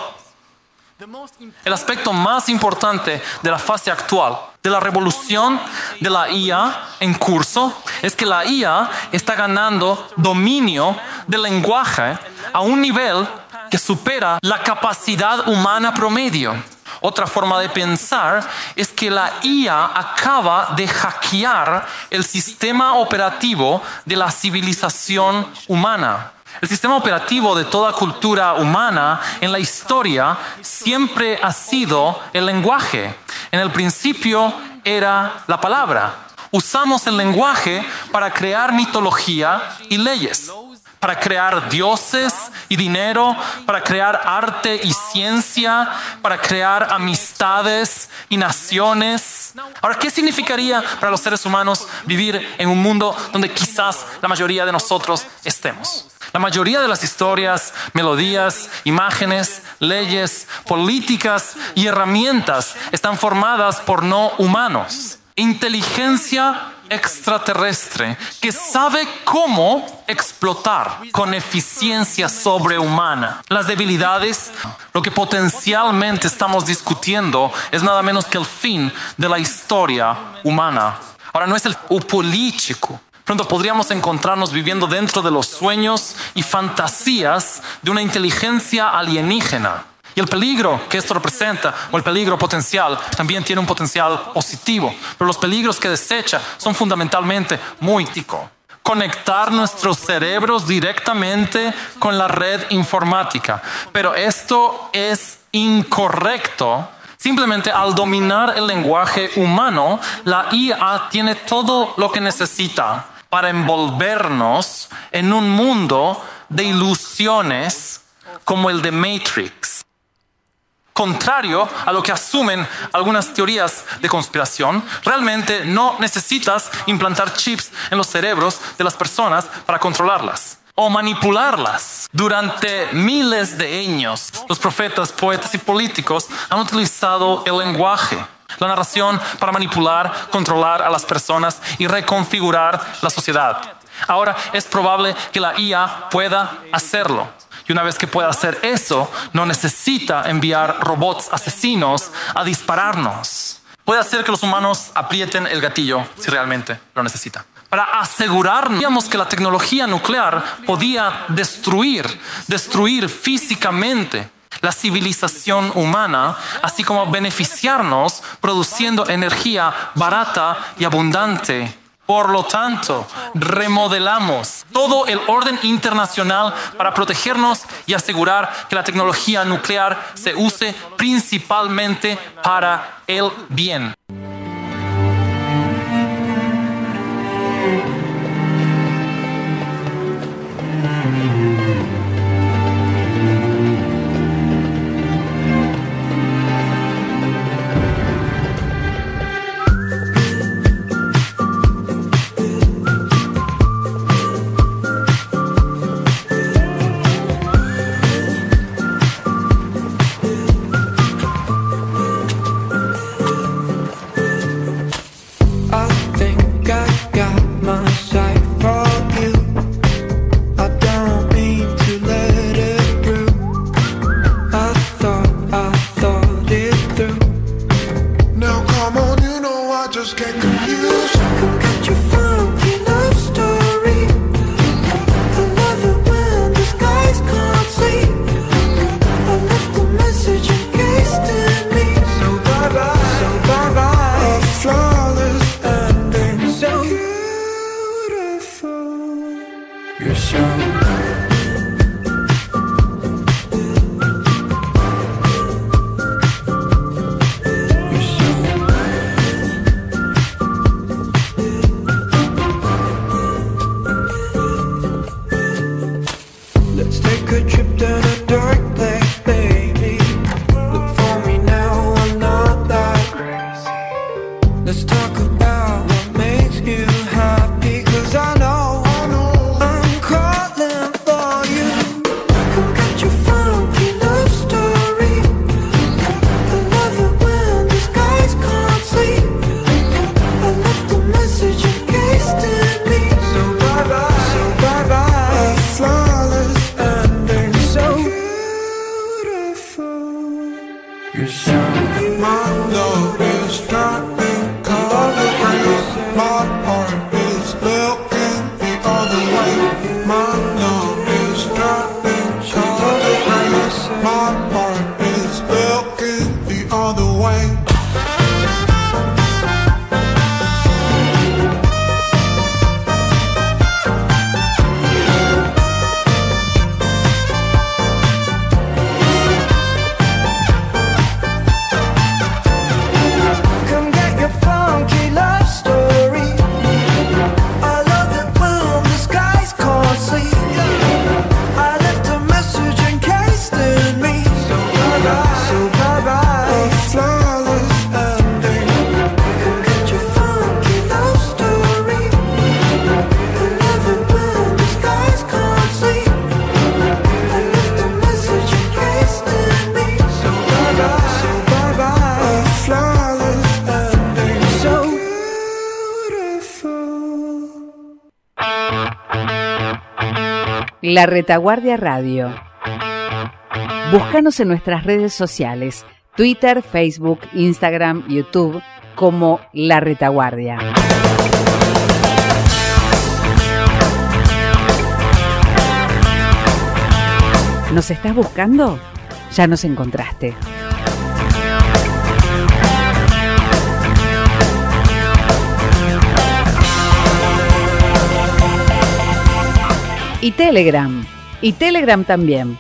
el aspecto más importante de la fase actual, de la revolución de la IA en curso, es que la IA está ganando dominio del lenguaje a un nivel que supera la capacidad humana promedio. Otra forma de pensar es que la IA acaba de hackear el sistema operativo de la civilización humana. El sistema operativo de toda cultura humana en la historia siempre ha sido el lenguaje. En el principio era la palabra. Usamos el lenguaje para crear mitología y leyes, para crear dioses y dinero, para crear arte y ciencia, para crear amistades y naciones. Ahora, ¿qué significaría para los seres humanos vivir en un mundo donde quizás la mayoría de nosotros estemos? La mayoría de las historias, melodías, imágenes, leyes, políticas y herramientas están formadas por no humanos. Inteligencia extraterrestre que sabe cómo explotar con eficiencia sobrehumana las debilidades. Lo que potencialmente estamos discutiendo es nada menos que el fin de la historia humana. Ahora, no es el político. Pronto podríamos encontrarnos viviendo dentro de los sueños y fantasías de una inteligencia alienígena. Y el peligro que esto representa, o el peligro potencial, también tiene un potencial positivo. Pero los peligros que desecha son fundamentalmente muy ticos. Conectar nuestros cerebros directamente con la red informática. Pero esto es incorrecto. Simplemente al dominar el lenguaje humano, la IA tiene todo lo que necesita para envolvernos en un mundo de ilusiones como el de Matrix. Contrario a lo que asumen algunas teorías de conspiración, realmente no necesitas implantar chips en los cerebros de las personas para controlarlas o manipularlas. Durante miles de años, los profetas, poetas y políticos han utilizado el lenguaje, la narración, para manipular, controlar a las personas y reconfigurar la sociedad. Ahora es probable que la IA pueda hacerlo. Y una vez que pueda hacer eso, no necesita enviar robots asesinos a dispararnos. Puede hacer que los humanos aprieten el gatillo si realmente lo necesita. Para asegurarnos que la tecnología nuclear podía destruir físicamente la civilización humana, así como beneficiarnos produciendo energía barata y abundante. Por lo tanto, remodelamos todo el orden internacional para protegernos y asegurar que la tecnología nuclear se use principalmente para el bien. La Retaguardia Radio. Búscanos en nuestras redes sociales, Twitter, Facebook, Instagram, YouTube, como La Retaguardia. ¿Nos estás buscando? Ya nos encontraste. Y Telegram también.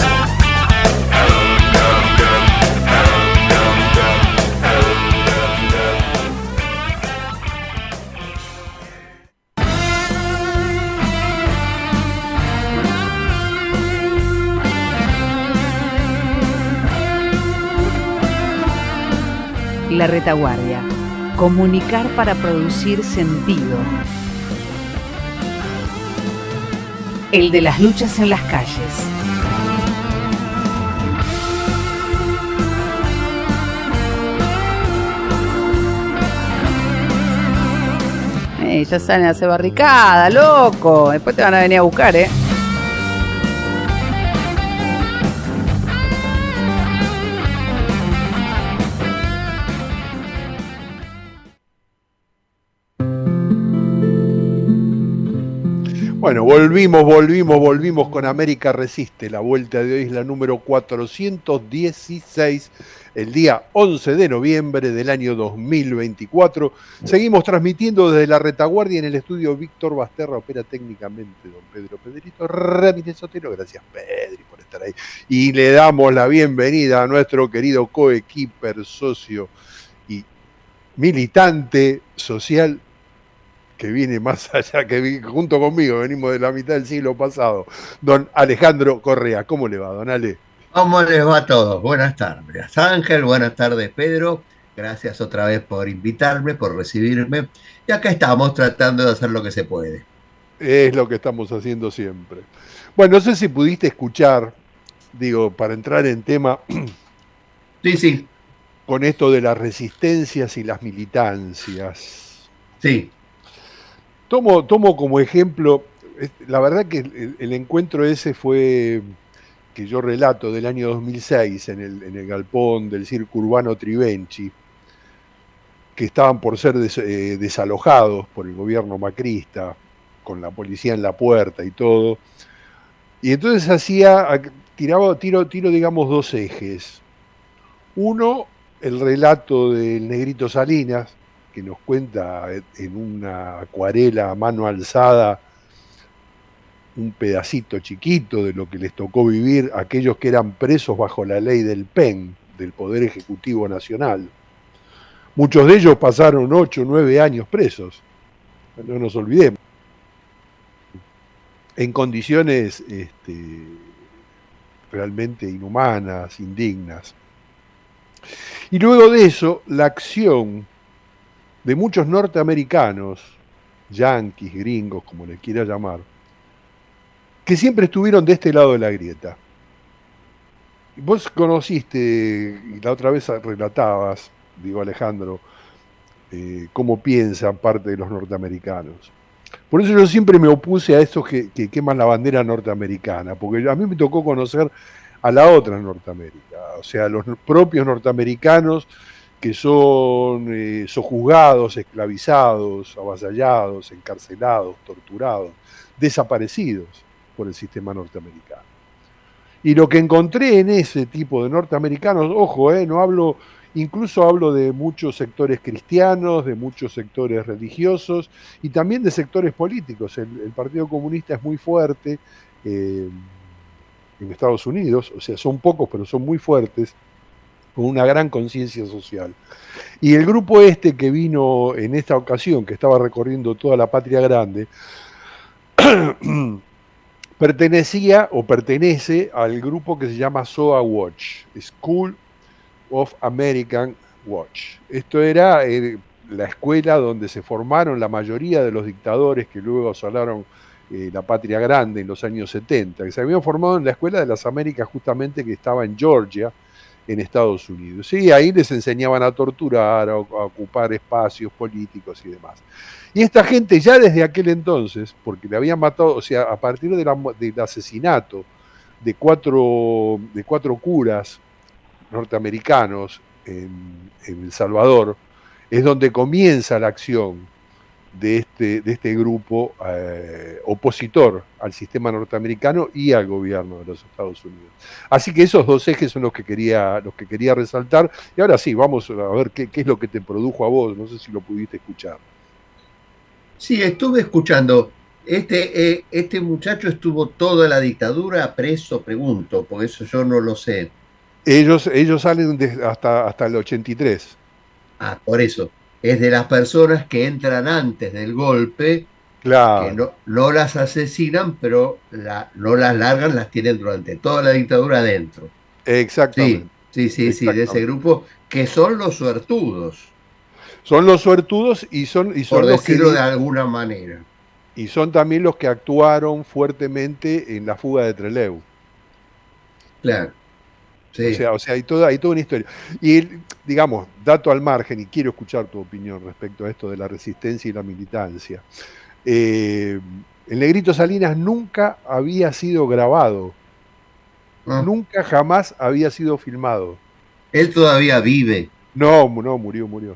La Retaguardia. Comunicar para producir sentido. El de las luchas en las calles. Ya salen a hacer barricada, loco. Después te van a venir a buscar, ¿eh? Bueno, volvimos con América Resiste. La vuelta de hoy es la número 416, el día 11 de noviembre del año 2024. Seguimos transmitiendo desde la Retaguardia en el estudio Víctor Basterra. Opera técnicamente don Pedro Pedrito Ramírez Sotelo. Gracias, Pedri, por estar ahí. Y le damos la bienvenida a nuestro querido coequiper, socio y militante social, que viene más allá, que junto conmigo venimos de la mitad del siglo pasado, don Alejandro Correa. ¿Cómo le va, don Ale? ¿Cómo les va a todos? Buenas tardes, Ángel, buenas tardes, Pedro. Gracias otra vez por invitarme, por recibirme. Y acá estamos tratando de hacer lo que se puede. Es lo que estamos haciendo siempre. Bueno, no sé si pudiste escuchar, digo, para entrar en tema... Sí. Con esto de las resistencias y las militancias. Sí. Tomo como ejemplo, la verdad que el encuentro ese fue, que yo relato, del año 2006 en el galpón del Circo Urbano Trivenchi, que estaban por ser desalojados por el gobierno macrista, con la policía en la puerta y todo. Y entonces tiro digamos dos ejes. Uno, el relato del Negrito Salinas, que nos cuenta en una acuarela a mano alzada un pedacito chiquito de lo que les tocó vivir a aquellos que eran presos bajo la ley del PEN, del Poder Ejecutivo Nacional. Muchos de ellos pasaron 8 o 9 años presos, no nos olvidemos, en condiciones realmente inhumanas, indignas. Y luego de eso, la acción de muchos norteamericanos, yanquis, gringos, como les quiera llamar, que siempre estuvieron de este lado de la grieta. Vos conociste, y la otra vez relatabas, digo Alejandro, cómo piensan parte de los norteamericanos. Por eso yo siempre me opuse a estos que queman la bandera norteamericana, porque a mí me tocó conocer a la otra Norteamérica, o sea, los propios norteamericanos que son sojuzgados, esclavizados, avasallados, encarcelados, torturados, desaparecidos por el sistema norteamericano. Y lo que encontré en ese tipo de norteamericanos, ojo, no hablo, incluso hablo de muchos sectores cristianos, de muchos sectores religiosos y también de sectores políticos. El Partido Comunista es muy fuerte en Estados Unidos, o sea, son pocos, pero son muy fuertes, con una gran conciencia social. Y el grupo que vino en esta ocasión, que estaba recorriendo toda la Patria Grande, pertenecía o pertenece al grupo que se llama SOA Watch, School of American Watch. Esto era la escuela donde se formaron la mayoría de los dictadores que luego asolaron la Patria Grande en los años 70, que se habían formado en la Escuela de las Américas justamente que estaba en Georgia, en Estados Unidos. Sí, ahí les enseñaban a torturar, a ocupar espacios políticos y demás. Y esta gente ya desde aquel entonces, porque le habían matado, o sea, a partir del asesinato de cuatro curas norteamericanos en El Salvador, es donde comienza la acción de este grupo opositor al sistema norteamericano y al gobierno de los Estados Unidos. Así que esos dos ejes son los que quería resaltar. Y ahora sí, vamos a ver qué es lo que te produjo a vos. No sé si lo pudiste escuchar. Sí, estuve escuchando. Este muchacho estuvo toda la dictadura preso, pregunto, porque eso yo no lo sé. Ellos salen hasta el 83. Ah, por eso. Es de las personas que entran antes del golpe, claro, que no las asesinan, pero no las largan, las tienen durante toda la dictadura adentro. Exactamente. Sí, de ese grupo, que son los suertudos. Son los suertudos y son por los decirlo de alguna manera. Y son también los que actuaron fuertemente en la fuga de Trelew. Claro. Sí. O sea, hay toda una historia. Y, digamos, dato al margen, y quiero escuchar tu opinión respecto a esto de la resistencia y la militancia. El Negrito Salinas nunca había sido grabado. Nunca jamás había sido filmado. Él todavía vive. No, murió.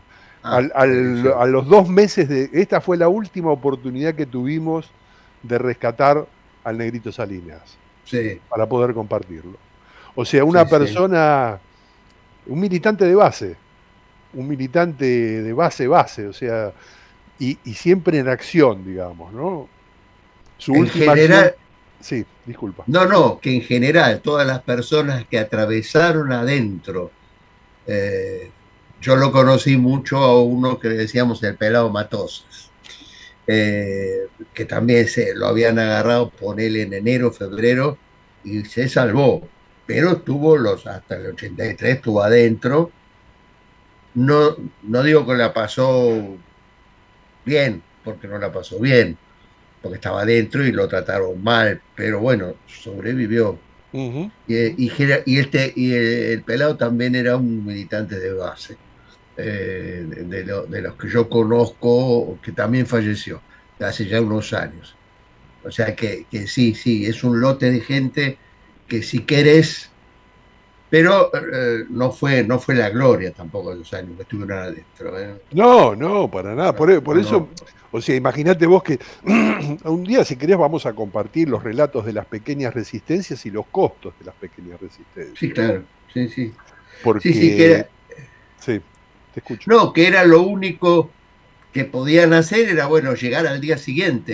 A los 2 meses esta fue la última oportunidad que tuvimos de rescatar al Negrito Salinas. Sí. Para poder compartirlo. O sea, una persona, un militante de base, o sea, y siempre en acción, digamos, ¿no? Su última acción. Sí, disculpa. No, que en general todas las personas que atravesaron adentro, yo lo conocí mucho a uno que le decíamos el Pelado Matosas, que también lo habían agarrado, ponele en enero, febrero, y se salvó. Pero estuvo hasta el 83 estuvo adentro. No digo que la pasó bien, porque no la pasó bien, porque estaba adentro y lo trataron mal, pero bueno, sobrevivió. Uh-huh. Y el Pelado también era un militante de base, de los que yo conozco, que también falleció hace ya unos años. O sea que sí, es un lote de gente que si querés, pero no fue la gloria tampoco de los años que estuvieron adentro. No, para nada. Por eso, o sea, imagínate vos que un día, si querés, vamos a compartir los relatos de las pequeñas resistencias y los costos de las pequeñas resistencias. Sí, claro, sí. Porque... Sí, te escucho. No, que era lo único que podían hacer, era, bueno, llegar al día siguiente.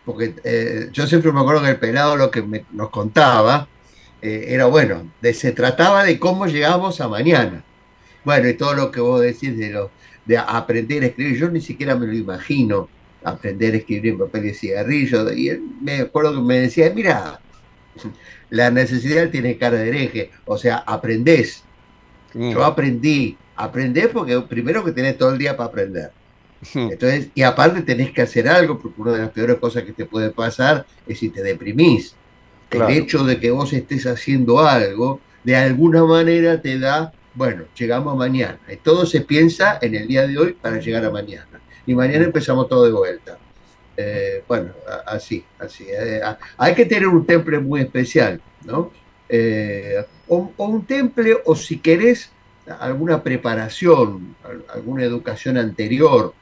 porque yo siempre me acuerdo que el pelado lo que nos contaba era, bueno, se trataba de cómo llegamos a mañana. Bueno, y todo lo que vos decís de aprender a escribir, yo ni siquiera me lo imagino, aprender a escribir en papel de cigarrillo. Y él, me acuerdo que me decía, mira, la necesidad tiene cara de hereje, o sea, aprendés. Yo aprendés porque primero que tenés todo el día para aprender. Entonces, y aparte tenés que hacer algo, porque una de las peores cosas que te puede pasar es si te deprimís. Claro. El hecho de que vos estés haciendo algo, de alguna manera te da, bueno, llegamos a mañana. Y todo se piensa en el día de hoy para llegar a mañana. Y mañana empezamos todo de vuelta. Bueno, así. Hay que tener un temple muy especial, ¿no? O un temple, o si querés, alguna preparación, alguna educación anterior.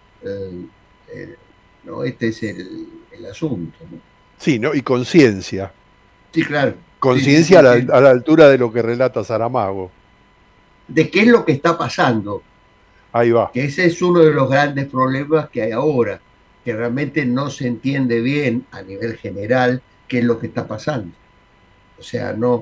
¿No? Este es el asunto, ¿no? Sí, ¿no? Y conciencia. Sí, claro. Conciencia sí. A la altura de lo que relata Saramago. De qué es lo que está pasando. Ahí va. Que ese es uno de los grandes problemas que hay ahora, que realmente no se entiende bien a nivel general qué es lo que está pasando. O sea, no.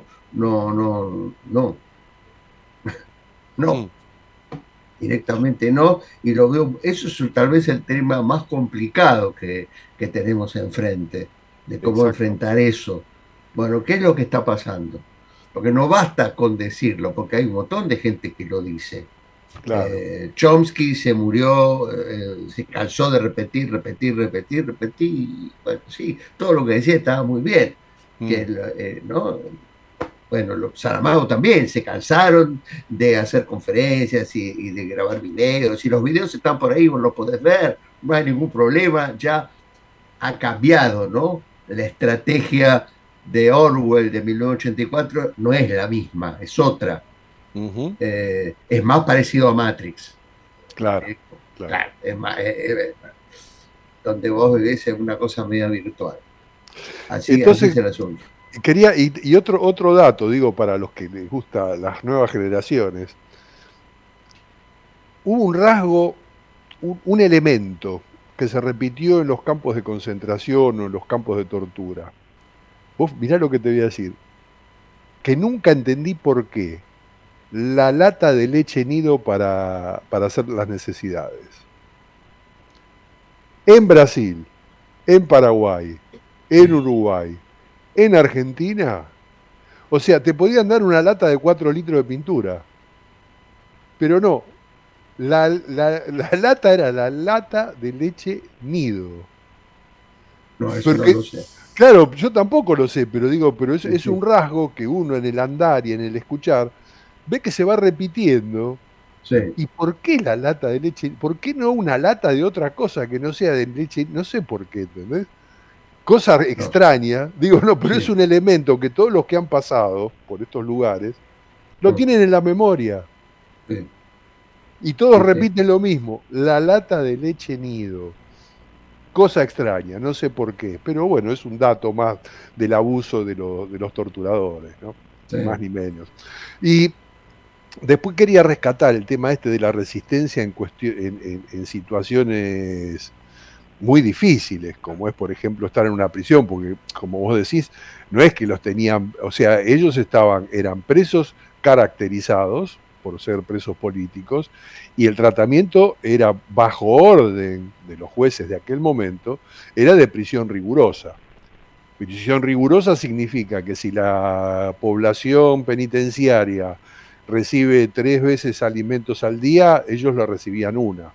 Directamente no, y lo veo, eso es tal vez el tema más complicado que tenemos enfrente, de cómo enfrentar eso. Bueno, ¿qué es lo que está pasando? Porque no basta con decirlo, porque hay un montón de gente que lo dice. Claro. Chomsky se murió, se cansó de repetir, y, bueno, sí, todo lo que decía estaba muy bien, ¿no? Bueno, Saramago también, se cansaron de hacer conferencias y de grabar videos, y los videos están por ahí, vos los podés ver, no hay ningún problema, ya ha cambiado, ¿no? La estrategia de Orwell de 1984 no es la misma, es otra. Es más parecido a Matrix. Claro. Es más, donde vos vivís es una cosa media virtual. Así es el asunto. Quería, y otro dato, digo, para los que les gusta las nuevas generaciones, hubo un rasgo, un elemento que se repitió en los campos de concentración o en los campos de tortura. Vos mirá lo que te voy a decir, que nunca entendí por qué. La lata de leche nido para hacer las necesidades. En Brasil, en Paraguay, en Uruguay, en Argentina, o sea, te podían dar una lata de 4 litros de pintura, pero no, la lata era la lata de leche nido. No, eso porque, no lo sé. Claro, yo tampoco lo sé, pero digo, pero es un rasgo que uno en el andar y en el escuchar ve que se va repitiendo. Sí. ¿Y por qué la lata de leche? ¿Por qué no una lata de otra cosa que no sea de leche? No sé por qué, ¿entendés? Cosa extraña, digo, no, pero es un elemento que todos los que han pasado por estos lugares lo tienen en la memoria. Sí. Y todos repiten lo mismo, la lata de leche nido. Cosa extraña, no sé por qué, pero bueno, es un dato más del abuso de los torturadores, ¿no? Sí. Más ni menos. Y después quería rescatar el tema este de la resistencia en situaciones muy difíciles, como es, por ejemplo, estar en una prisión, porque, como vos decís, no es que los tenían, o sea, ellos eran presos caracterizados por ser presos políticos, y el tratamiento era bajo orden de los jueces de aquel momento, era de prisión rigurosa. Prisión rigurosa significa que si la población penitenciaria recibe 3 veces alimentos al día, ellos lo recibían una.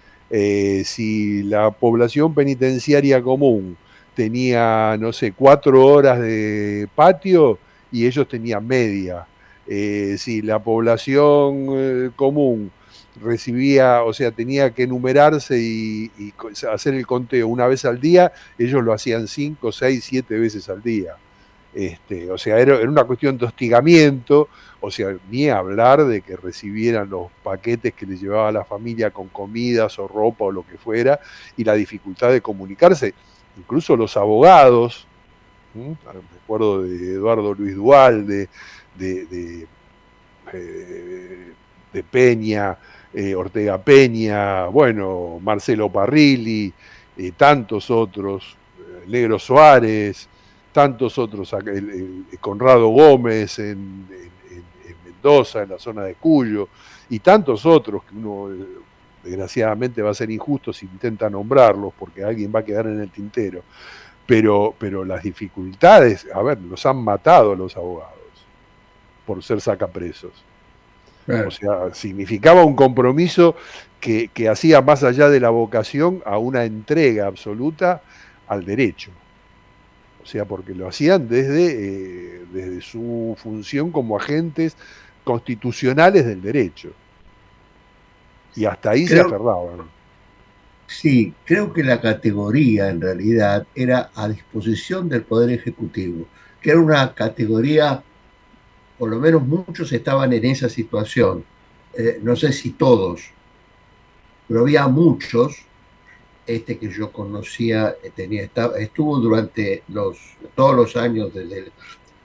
Si la población penitenciaria común tenía, no sé, 4 horas de patio y ellos tenían media. Si la población común recibía, o sea, tenía que enumerarse y hacer el conteo una vez al día, ellos lo hacían 5, 6, 7 veces al día. O sea, era una cuestión de hostigamiento, o sea, ni hablar de que recibieran los paquetes que les llevaba la familia con comidas o ropa o lo que fuera, y la dificultad de comunicarse. Incluso los abogados, me acuerdo de Eduardo Luis Duhalde, de Peña, Ortega Peña, bueno, Marcelo Parrilli, tantos otros, Negro Suárez, tantos otros, Conrado Gómez en Mendoza, en la zona de Cuyo, y tantos otros que uno desgraciadamente va a ser injusto si intenta nombrarlos porque alguien va a quedar en el tintero, pero las dificultades, a ver, los han matado los abogados por ser sacapresos. Claro. O sea, significaba un compromiso que hacía más allá de la vocación a una entrega absoluta al derecho. O sea, porque lo hacían desde su función como agentes constitucionales del derecho. Y hasta ahí se aferraban. Sí, creo que la categoría en realidad era a disposición del Poder Ejecutivo, que era una categoría, por lo menos muchos estaban en esa situación. No sé si todos, pero había muchos. Que yo conocía estuvo durante todos los años desde el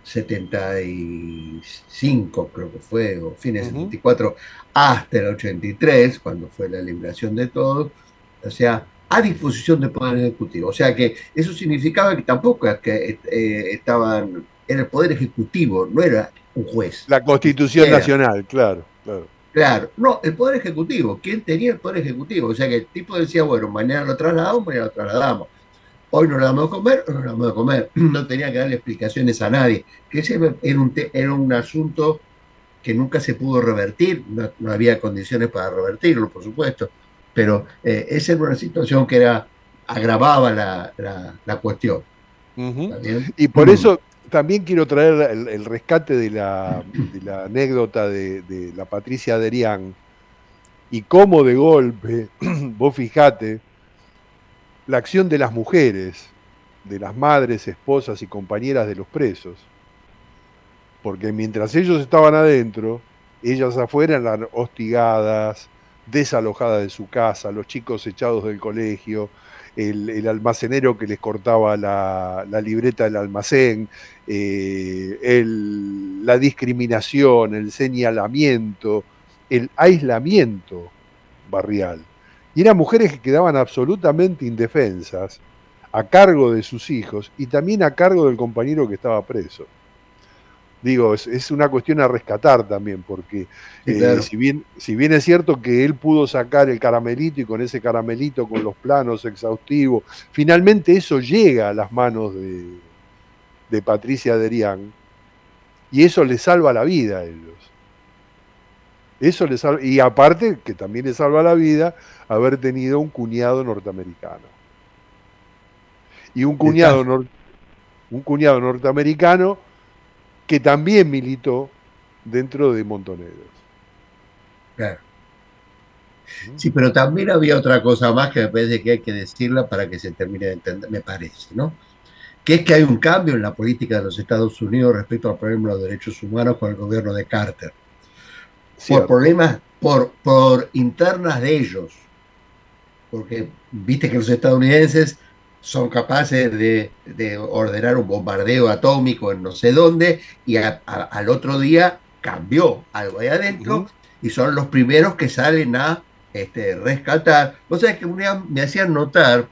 75, creo que fue, o fines del 74, hasta el 83, cuando fue la liberación de todos, o sea, a disposición del Poder Ejecutivo. O sea que eso significaba que tampoco era el Poder Ejecutivo, no era un juez. La Constitución Nacional, claro. Claro, no, el Poder Ejecutivo. ¿Quién tenía el Poder Ejecutivo? O sea que el tipo decía, bueno, mañana lo trasladamos. Hoy no lo vamos a comer, hoy no lo vamos a comer. No tenía que darle explicaciones a nadie. Que ese era un asunto que nunca se pudo revertir. No había condiciones para revertirlo, por supuesto. Pero esa era una situación que agravaba la cuestión. Y por eso también quiero traer el rescate de la anécdota de la Patricia Derian y cómo de golpe, vos fijate, la acción de las mujeres, de las madres, esposas y compañeras de los presos, porque mientras ellos estaban adentro, ellas afuera eran hostigadas, desalojadas de su casa, los chicos echados del colegio, el almacenero que les cortaba la libreta del almacén, la discriminación, el señalamiento, el aislamiento barrial. Y eran mujeres que quedaban absolutamente indefensas, a cargo de sus hijos y también a cargo del compañero que estaba preso. Digo, es una cuestión a rescatar también, porque sí, claro. si bien es cierto que él pudo sacar el caramelito y con ese caramelito, con los planos exhaustivos, finalmente eso llega a las manos de Patricia Derian y eso le salva la vida a ellos. Eso le salva, y aparte que también le salva la vida haber tenido un cuñado norteamericano. Y un cuñado norteamericano que también militó dentro de Montoneros. Claro. Sí, pero también había otra cosa más que me parece que hay que decirla para que se termine de entender, me parece, ¿no? Que es que hay un cambio en la política de los Estados Unidos respecto al problema de los derechos humanos con el gobierno de Carter. Por problemas, por internas de ellos. Porque viste que los estadounidenses son capaces de ordenar un bombardeo atómico en no sé dónde, y al otro día cambió algo ahí adentro, y son los primeros que salen a rescatar. Vos sabés que un día me hacían notar,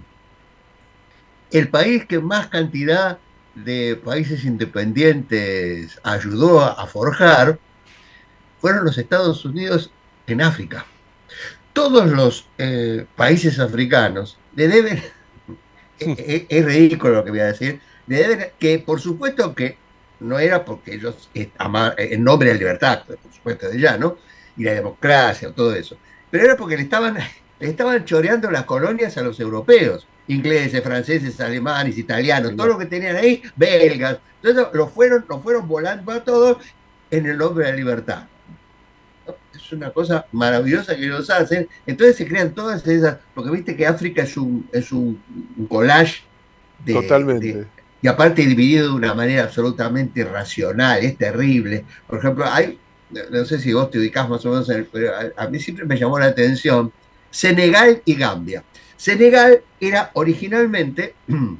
el país que más cantidad de países independientes ayudó a forjar fueron los Estados Unidos en África. Todos los países africanos le deben... Es ridículo lo que voy a decir. Que por supuesto que no era porque ellos en nombre de la libertad, por supuesto de ya, ¿no? Y la democracia, todo eso. Pero era porque le estaban choreando las colonias a los europeos, ingleses, franceses, alemanes, italianos, todo lo que tenían ahí, belgas. Entonces lo fueron volando a todos en el nombre de la libertad. Es una cosa maravillosa que ellos hacen. Entonces se crean todas esas, porque viste que África es un collage totalmente. Y aparte dividido de una manera absolutamente irracional, es terrible. Por ejemplo, no sé si vos te ubicás más o menos, pero a mí siempre me llamó la atención Senegal y Gambia. Senegal era originalmente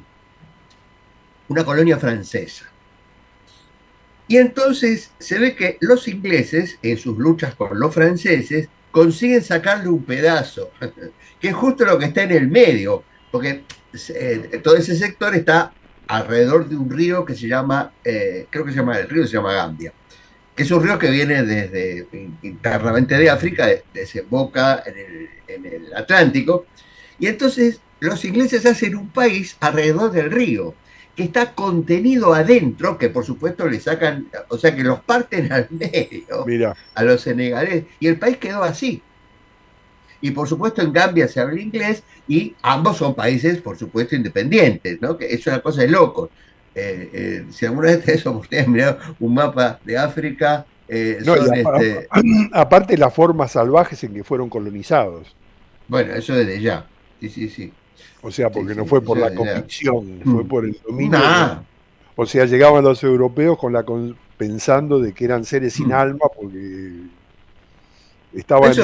una colonia francesa. Y entonces se ve que los ingleses, en sus luchas con los franceses, consiguen sacarle un pedazo, que es justo lo que está en el medio, porque todo ese sector está alrededor de un río que se llama, creo que se llama, el río se llama Gambia, que es un río que viene desde internamente de África, desemboca en el Atlántico, y entonces los ingleses hacen un país alrededor del río, que está contenido adentro, que por supuesto le sacan, o sea que los parten al medio. Mirá. A los senegaleses, y el país quedó así. Y por supuesto en Gambia se habla inglés, y ambos son países, por supuesto, independientes, ¿no? Que es una cosa de locos. Si alguna vez tenés oportunidad de mirar un mapa de África, No, aparte las formas salvajes en que fueron colonizados. Bueno, eso desde ya. Sí. O sea, porque Sí, no fue sí, por eso la desde ya. convicción, fue por el dominio. Nah. O sea, llegaban los europeos pensando de que eran seres sin alma porque estaban...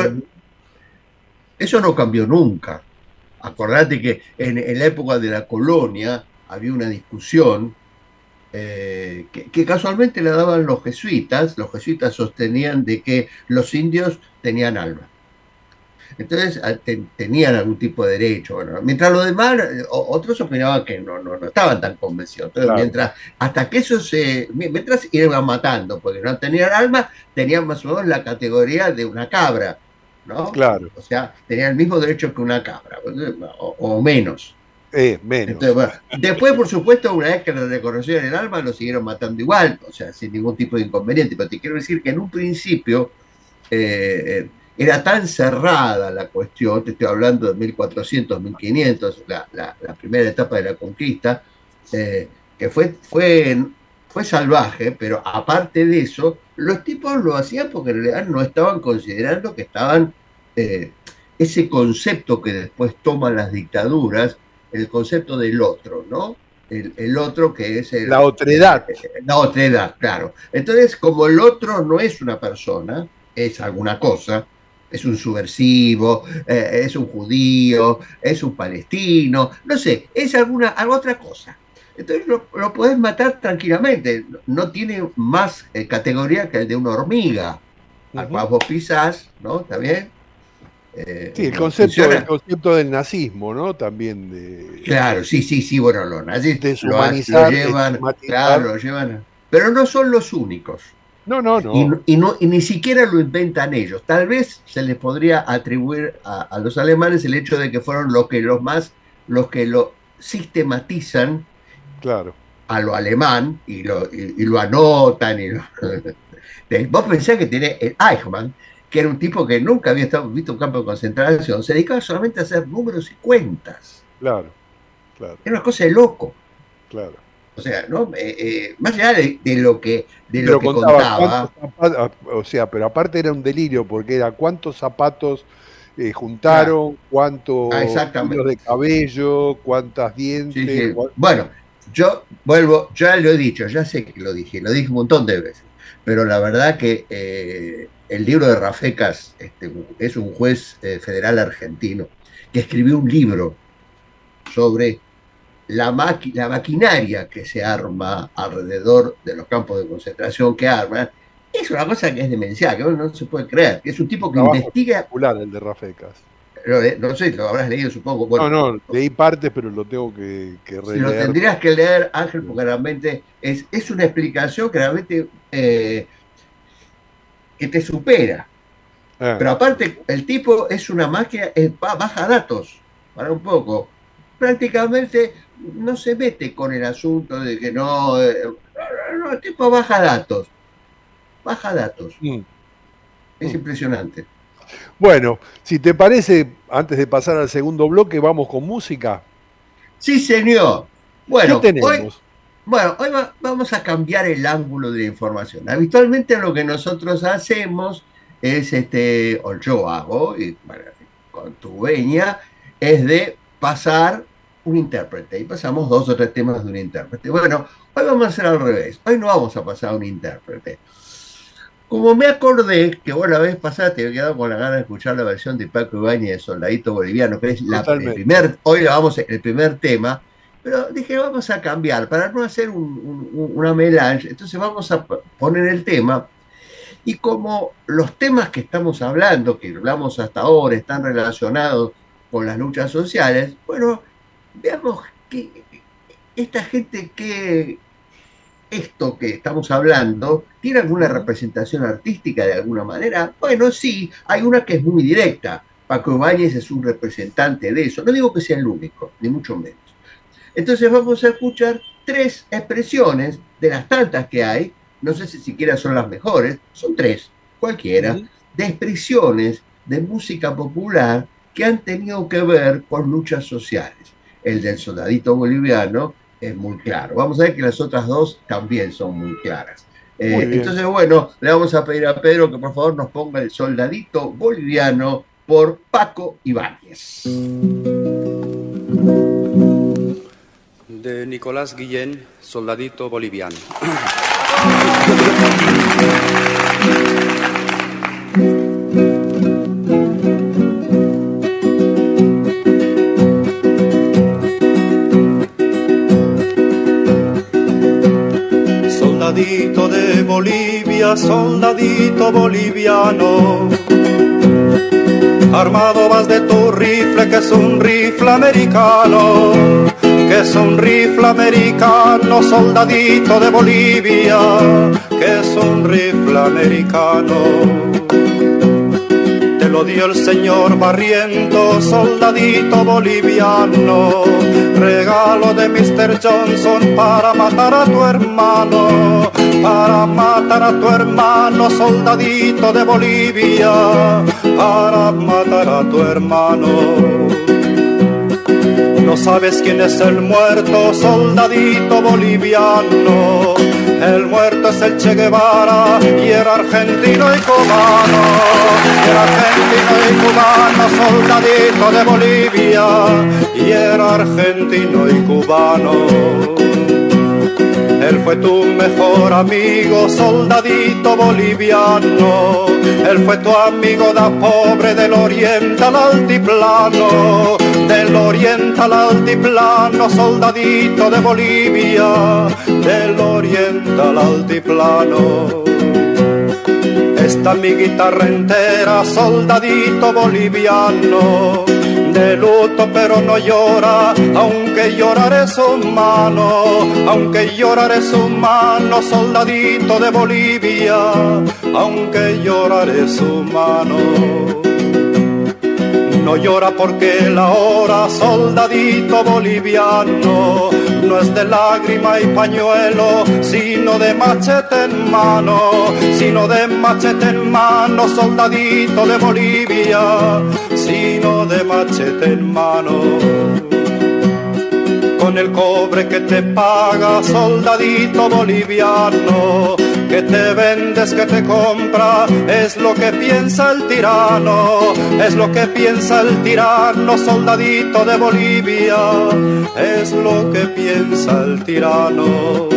Eso no cambió nunca. Acordate que en la época de la colonia había una discusión que casualmente la daban los jesuitas. Los jesuitas sostenían de que los indios tenían alma. Entonces tenían algún tipo de derecho. Bueno, mientras los demás, otros opinaban que no estaban tan convencidos. Entonces, Claro. hasta que eso mientras iban matando, porque no tenían alma, tenían más o menos la categoría de una cabra, ¿no? Claro. O sea, tenían el mismo derecho que una cabra, o menos. Menos. Entonces, bueno, después, por supuesto, una vez que le reconocieron el alma, lo siguieron matando igual, o sea, sin ningún tipo de inconveniente. Pero te quiero decir que en un principio era tan cerrada la cuestión, te estoy hablando de 1400, 1500, la primera etapa de la conquista, que fue salvaje, pero aparte de eso, los tipos lo hacían porque en realidad no estaban considerando que estaban, ese concepto que después toman las dictaduras, el concepto del otro, ¿no? El otro que es la otredad. La otredad, claro. Entonces, como el otro no es una persona, es alguna cosa, es un subversivo, es un judío, es un palestino, no sé, es alguna otra cosa. Entonces lo podés matar tranquilamente, no tiene más categoría que el de una hormiga, al cual vos pisás, ¿no? ¿Está bien? Sí, el concepto del nazismo, ¿no? También de... Claro, sí, bueno, los nazis deshumanizar, lo llevan, claro, lo llevan, pero no son los únicos. No. Y ni siquiera lo inventan ellos. Tal vez se les podría atribuir a los alemanes el hecho de que fueron los que lo sistematizan, claro, a lo alemán y lo anotan. Vos pensás que tiene el Eichmann, que era un tipo que nunca había visto un campo de concentración, se dedicaba solamente a hacer números y cuentas. Claro. Era una cosa de loco. Claro. O sea, ¿no? Más allá de lo que contaba. O sea, pero aparte era un delirio, porque era cuántos zapatos juntaron, cuántos hilos de cabello, cuántas dientes. Sí. Bueno, yo ya lo he dicho, ya sé que lo dije un montón de veces, pero la verdad que el libro de Rafecas es un juez federal argentino que escribió un libro sobre la maquinaria que se arma alrededor de los campos de concentración que arman. Es una cosa que es demencial, que no se puede creer, que es un tipo que investiga... Popular, el de Rafecas. No sé, lo habrás leído, supongo. Bueno, no, leí partes, pero lo tengo que releer. Si lo tendrías que leer, Ángel, porque realmente es una explicación que realmente que te supera. Pero aparte, el tipo es una máquina, baja datos, para un poco. Prácticamente no se mete con el asunto de que no, el tipo baja datos. Es impresionante. Bueno, si te parece, antes de pasar al segundo bloque, vamos con música. Sí, señor. Bueno, ¿qué tenemos? Hoy vamos a cambiar el ángulo de la información. Habitualmente lo que nosotros hacemos es, o yo hago, y bueno, con tu veña, es de pasar un intérprete. Y pasamos 2 o 3 temas de un intérprete. Bueno, hoy vamos a hacer al revés. Hoy no vamos a pasar un intérprete. Como me acordé que vos la vez pasada te había quedado con la gana de escuchar la versión de Paco Ibáñez de Soldadito Boliviano, que es hoy la vamos el primer tema, pero dije vamos a cambiar para no hacer una melange, entonces vamos a poner el tema, y como los temas que estamos hablando, que hablamos hasta ahora, están relacionados con las luchas sociales, bueno, veamos que esta gente que esto que estamos hablando tiene alguna representación artística de alguna manera. Bueno, sí, hay una que es muy directa. Paco Ibáñez es un representante de eso. No digo que sea el único, ni mucho menos. Entonces vamos a escuchar 3 expresiones de las tantas que hay, no sé si siquiera son las mejores, son 3, cualquiera, de expresiones de música popular que han tenido que ver con luchas sociales. El del soldadito boliviano es muy claro. Vamos a ver que las otras 2 también son muy claras. Entonces, bueno, le vamos a pedir a Pedro que por favor nos ponga el soldadito boliviano por Paco Ibáñez. De Nicolás Guillén, soldadito boliviano. Soldadito de Bolivia, soldadito boliviano, armado vas de tu rifle, que es un rifle americano, que es un rifle americano, soldadito de Bolivia, que es un rifle americano. Te lo dio el señor Barrientos, soldadito boliviano, regalo de Mr. Johnson para matar a tu hermano, para matar a tu hermano, soldadito de Bolivia, para matar a tu hermano. No sabes quién es el muerto, soldadito boliviano. El muerto es el Che Guevara y era argentino y cubano. Era argentino y cubano, soldadito de Bolivia. Y era argentino y cubano. Él fue tu mejor amigo, soldadito boliviano. Él fue tu amigo da pobre del oriente al altiplano. Del oriente al altiplano, soldadito de Bolivia. Del oriente al altiplano. Está mi guitarra entera, soldadito boliviano. De luto pero no llora, aunque llorar es humano, aunque llorar es humano, soldadito de Bolivia, aunque llorar es humano. No llora porque la hora, soldadito boliviano, no es de lágrima y pañuelo, sino de machete en mano, sino de machete en mano, soldadito de Bolivia, sino de machete en mano. Con el cobre que te paga, soldadito boliviano, que te vendes, que te compra, es lo que piensa el tirano, es lo que piensa el tirano, soldadito de Bolivia, es lo que piensa el tirano.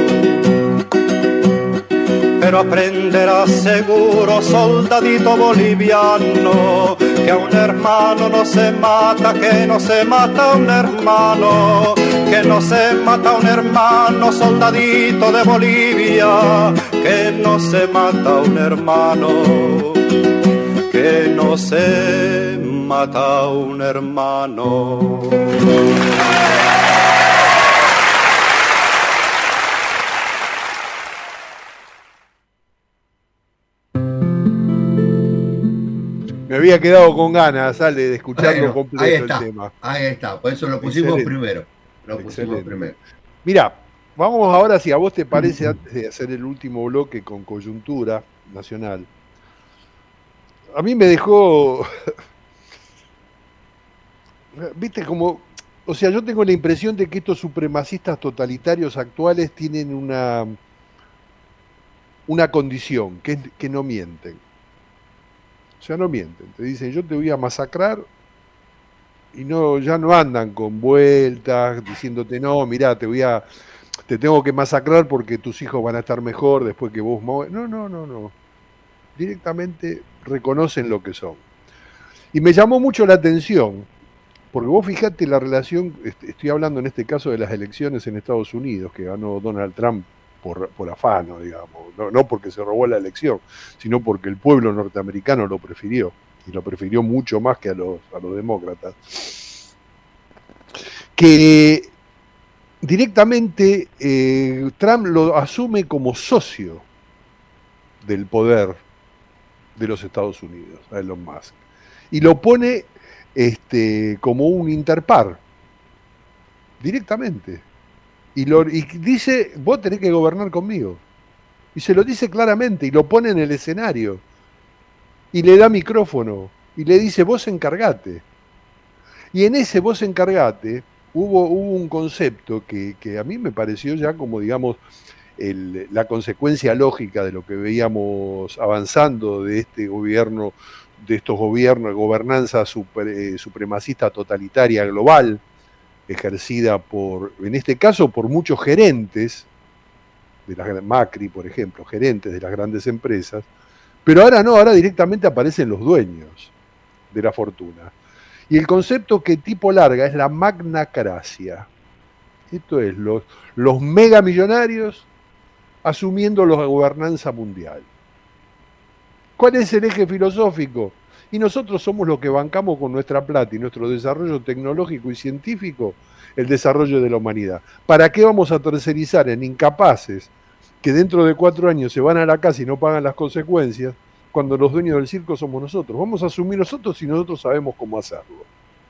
Pero aprenderás seguro, soldadito boliviano, que a un hermano no se mata, que no se mata a un hermano, que no se mata a un hermano, soldadito de Bolivia, que no se mata a un hermano, que no se mata a un hermano. Me había quedado con ganas, Ale, de escucharlo completo ahí está, el tema. Ahí está, por eso lo pusimos primero. Lo pusimos primero. Mira, vamos ahora, si a vos te parece, antes de hacer el último bloque con coyuntura nacional. A mí me dejó, viste, como, o sea, yo tengo la impresión de que estos supremacistas totalitarios actuales tienen una condición, que no mienten. O sea, no mienten, te dicen yo te voy a masacrar y ya no andan con vueltas diciéndote no, mirá, te tengo que masacrar porque tus hijos van a estar mejor después que vos no. Directamente reconocen lo que son. Y me llamó mucho la atención, porque vos fijate la relación, estoy hablando en este caso de las elecciones en Estados Unidos, que ganó Donald Trump por afano, digamos, no porque se robó la elección, sino porque el pueblo norteamericano lo prefirió, y lo prefirió mucho más que a los demócratas. que directamente Trump lo asume como socio del poder de los Estados Unidos, a Elon Musk, y lo pone como un interpar, directamente, y dice, vos tenés que gobernar conmigo, y se lo dice claramente, y lo pone en el escenario, y le da micrófono, y le dice, vos encargate. Y en ese vos encargate hubo un concepto que a mí me pareció ya como, digamos, la consecuencia lógica de lo que veíamos avanzando de este gobierno, de estos gobiernos, gobernanza supremacista totalitaria global, ejercida en este caso, por muchos gerentes de la Macri, por ejemplo, gerentes de las grandes empresas, pero ahora no, ahora directamente aparecen los dueños de la fortuna. Y el concepto que tipo larga es la magnacracia. Esto es, los megamillonarios asumiendo la gobernanza mundial. ¿Cuál es el eje filosófico? Y nosotros somos los que bancamos con nuestra plata y nuestro desarrollo tecnológico y científico el desarrollo de la humanidad. ¿Para qué vamos a tercerizar en incapaces que dentro de 4 años se van a la casa y no pagan las consecuencias, cuando los dueños del circo somos nosotros? Vamos a asumir nosotros si nosotros sabemos cómo hacerlo.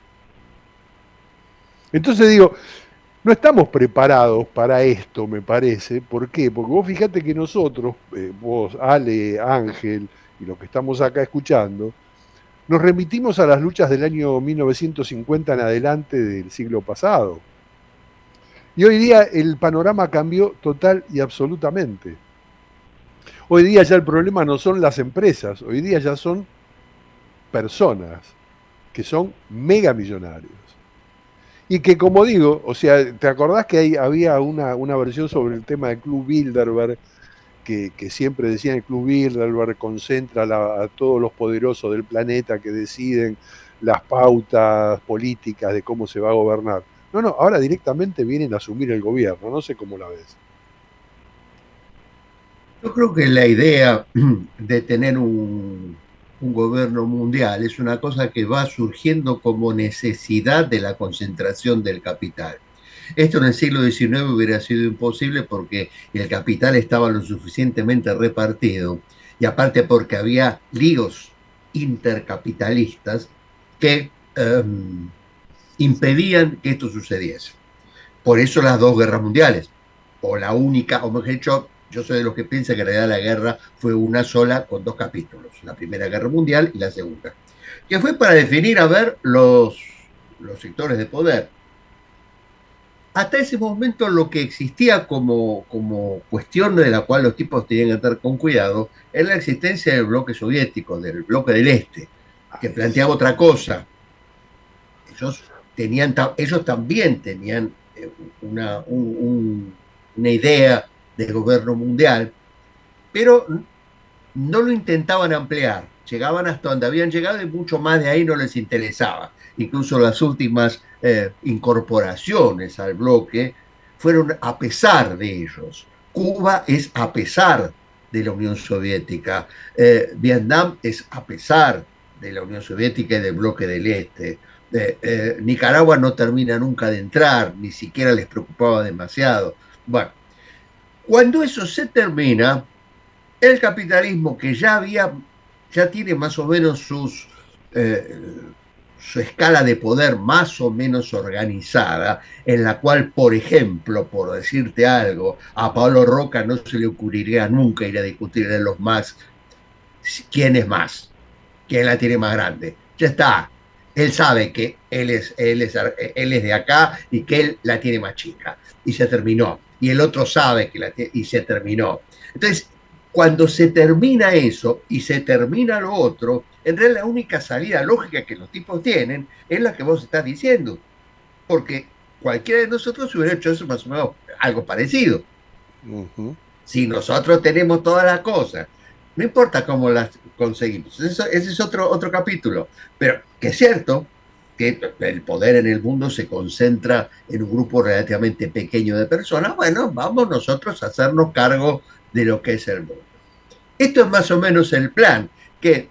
Entonces digo, no estamos preparados para esto, me parece. ¿Por qué? Porque vos fíjate que nosotros, vos, Ale, Ángel, y los que estamos acá escuchando, nos remitimos a las luchas del año 1950 en adelante del siglo pasado. Y hoy día el panorama cambió total y absolutamente. Hoy día ya el problema no son las empresas, hoy día ya son personas que son megamillonarios. Y que, como digo, o sea, ¿te acordás que había una versión sobre el tema del Club Bilderberg, que siempre decían el Club Bilderberg concentra a todos los poderosos del planeta que deciden las pautas políticas de cómo se va a gobernar? No, ahora directamente vienen a asumir el gobierno, no sé cómo la ves. Yo creo que la idea de tener un gobierno mundial es una cosa que va surgiendo como necesidad de la concentración del capital. Esto en el siglo XIX hubiera sido imposible porque el capital estaba lo suficientemente repartido y aparte porque había líos intercapitalistas que impedían que esto sucediese. Por eso las 2 guerras mundiales, o la única, o mejor dicho, yo soy de los que piensa que en realidad la guerra fue una sola con 2 capítulos, la Primera Guerra Mundial y la Segunda, que fue para definir, a ver, los sectores de poder. Hasta ese momento lo que existía como cuestión de la cual los tipos tenían que estar con cuidado era la existencia del bloque soviético, del bloque del Este, que planteaba otra cosa. Ellos también tenían una idea de gobierno mundial, pero no lo intentaban ampliar, llegaban hasta donde habían llegado y mucho más de ahí no les interesaba. Incluso las últimas incorporaciones al bloque fueron a pesar de ellos. Cuba es a pesar de la Unión Soviética, Vietnam es a pesar de la Unión Soviética y del bloque del Este. Nicaragua no termina nunca de entrar, ni siquiera les preocupaba demasiado. Bueno, cuando eso se termina, el capitalismo que ya tiene más o menos su escala de poder más o menos organizada, en la cual, por ejemplo, por decirte algo, a Pablo Roca no se le ocurriría nunca ir a discutir en los más quién es más, quién la tiene más grande. Ya está. Él sabe que él es de acá y que él la tiene más chica. Y se terminó. Y el otro sabe que la tiene y se terminó. Entonces, cuando se termina eso y se termina lo otro, en realidad la única salida lógica que los tipos tienen es la que vos estás diciendo. Porque cualquiera de nosotros hubiera hecho eso más o menos algo parecido. Uh-huh. Si nosotros tenemos todas las cosas, no importa cómo las conseguimos. Ese es otro capítulo. Pero que es cierto que el poder en el mundo se concentra en un grupo relativamente pequeño de personas. Bueno, vamos nosotros a hacernos cargo de lo que es el mundo. Esto es más o menos el plan, que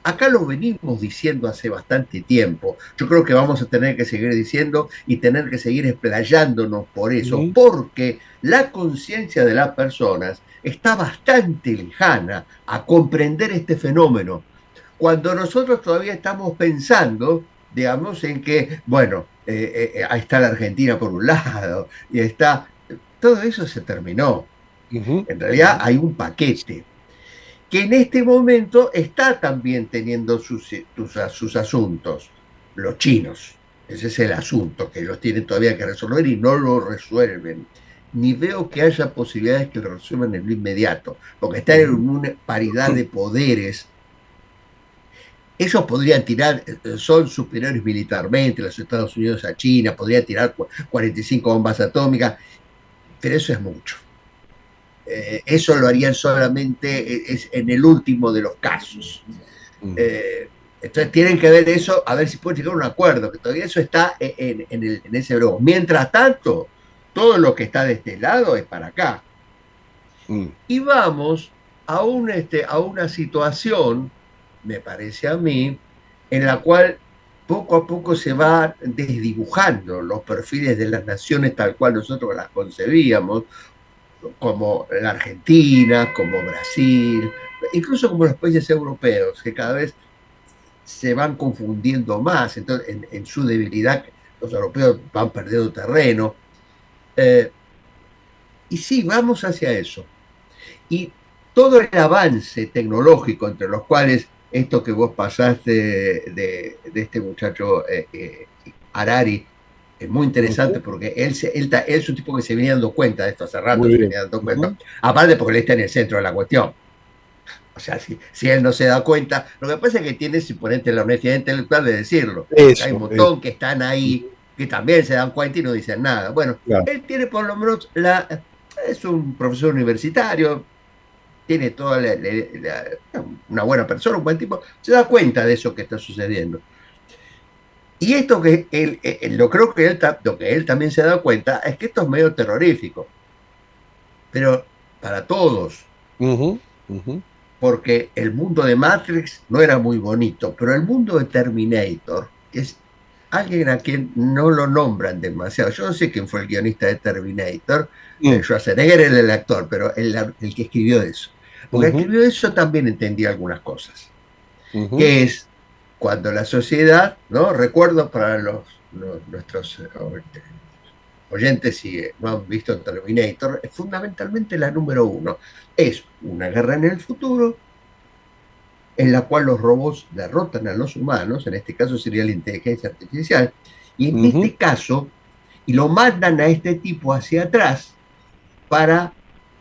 Acá lo venimos diciendo hace bastante tiempo. Yo creo que vamos a tener que seguir diciendo y tener que seguir explayándonos por eso, porque la conciencia de las personas está bastante lejana a comprender este fenómeno. Cuando nosotros todavía estamos pensando, digamos, en que, bueno, ahí está la Argentina por un lado, y está... Todo eso se terminó. En realidad hay un paquete que en este momento está también teniendo sus asuntos, los chinos. Ese es el asunto, que ellos tienen todavía que resolver y no lo resuelven. Ni veo que haya posibilidades que lo resuelvan en lo inmediato, porque están en una paridad de poderes. Ellos podrían tirar, son superiores militarmente, los Estados Unidos a China, podrían tirar 45 bombas atómicas, pero eso es mucho. Eso lo harían solamente en el último de los casos. Entonces tienen que ver eso, a ver si pueden llegar a un acuerdo, que todavía eso está en ese bloque. Mientras tanto, todo lo que está de este lado es para acá. Y vamos a una situación, me parece a mí, en la cual poco a poco se van desdibujando los perfiles de las naciones tal cual nosotros las concebíamos, como la Argentina, como Brasil, incluso como los países europeos, que cada vez se van confundiendo más. Entonces, en su debilidad, los europeos van perdiendo terreno. Y sí, vamos hacia eso. Y todo el avance tecnológico, entre los cuales esto que vos pasaste de este muchacho Harari, es muy interesante porque él es un tipo que se venía dando cuenta de esto hace rato, se venía dando cuenta. Aparte porque él está en el centro de la cuestión. O sea, si él no se da cuenta, lo que pasa es que tiene, si ponete la honestidad intelectual de decirlo. Hay un montón que están ahí, que también se dan cuenta y no dicen nada. Bueno, él tiene por lo menos, es un profesor universitario, tiene toda una buena persona, un buen tipo, se da cuenta de eso que está sucediendo. Y esto que lo que él también se da cuenta es que esto es medio terrorífico, pero para todos, porque el mundo de Matrix no era muy bonito, pero el mundo de Terminator es alguien a quien no lo nombran demasiado. Yo no sé quién fue el guionista de Terminator, Schwarzenegger era el actor, pero el que escribió eso. Porque escribió eso también entendía algunas cosas, que es cuando la sociedad, ¿no? Recuerdo para nuestros oyentes, si no han visto Terminator, es fundamentalmente la número 1. Es una guerra en el futuro en la cual los robots derrotan a los humanos, en este caso sería la inteligencia artificial, y en este caso, y lo mandan a este tipo hacia atrás para...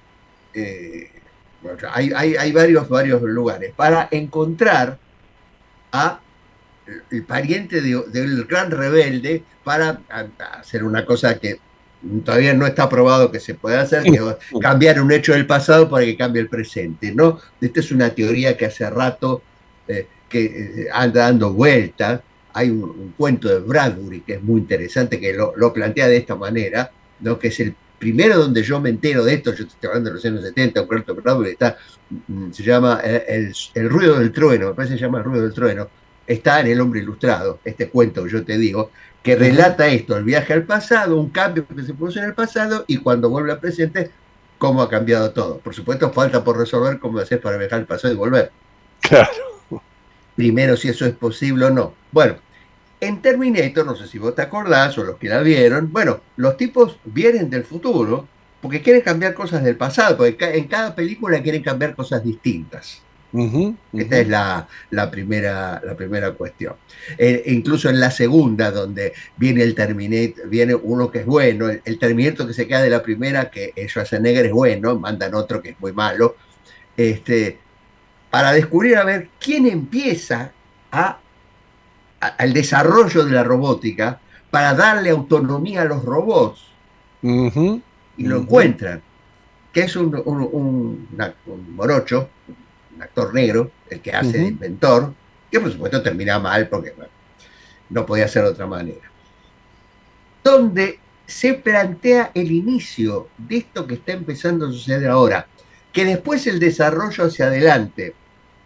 hay varios lugares para encontrar a el pariente del gran rebelde para hacer una cosa que todavía no está probado que se puede hacer, que cambiar un hecho del pasado para que cambie el presente, ¿no? Esta es una teoría que hace rato que anda dando vuelta. Hay un cuento de Bradbury que es muy interesante, que lo plantea de esta manera, ¿no? Que es el primero donde yo me entero de esto. Yo estoy hablando de los años 70, un cuento de Bradbury, se llama el ruido del trueno, me parece que se llama El ruido del trueno. Está en El hombre ilustrado, este cuento que yo te digo, que relata esto, el viaje al pasado, un cambio que se produce en el pasado y cuando vuelve al presente, cómo ha cambiado todo. Por supuesto, falta por resolver cómo hacer para viajar al pasado y volver. Claro. Primero, si eso es posible o no. Bueno, en Terminator, no sé si vos te acordás o los que la vieron, bueno, los tipos vienen del futuro porque quieren cambiar cosas del pasado, porque en cada película quieren cambiar cosas distintas. Esta es la primera cuestión. Incluso en la segunda, donde viene el Terminator, viene uno que es bueno, el Terminator que se queda de la primera, que Schwarzenegger es bueno, mandan otro que es muy malo, para descubrir a ver quién empieza al desarrollo de la robótica para darle autonomía a los robots. Y lo encuentran, que es un morocho, un actor negro, el que hace de inventor, que por supuesto termina mal porque no podía ser de otra manera. Donde se plantea el inicio de esto que está empezando a suceder ahora, que después el desarrollo hacia adelante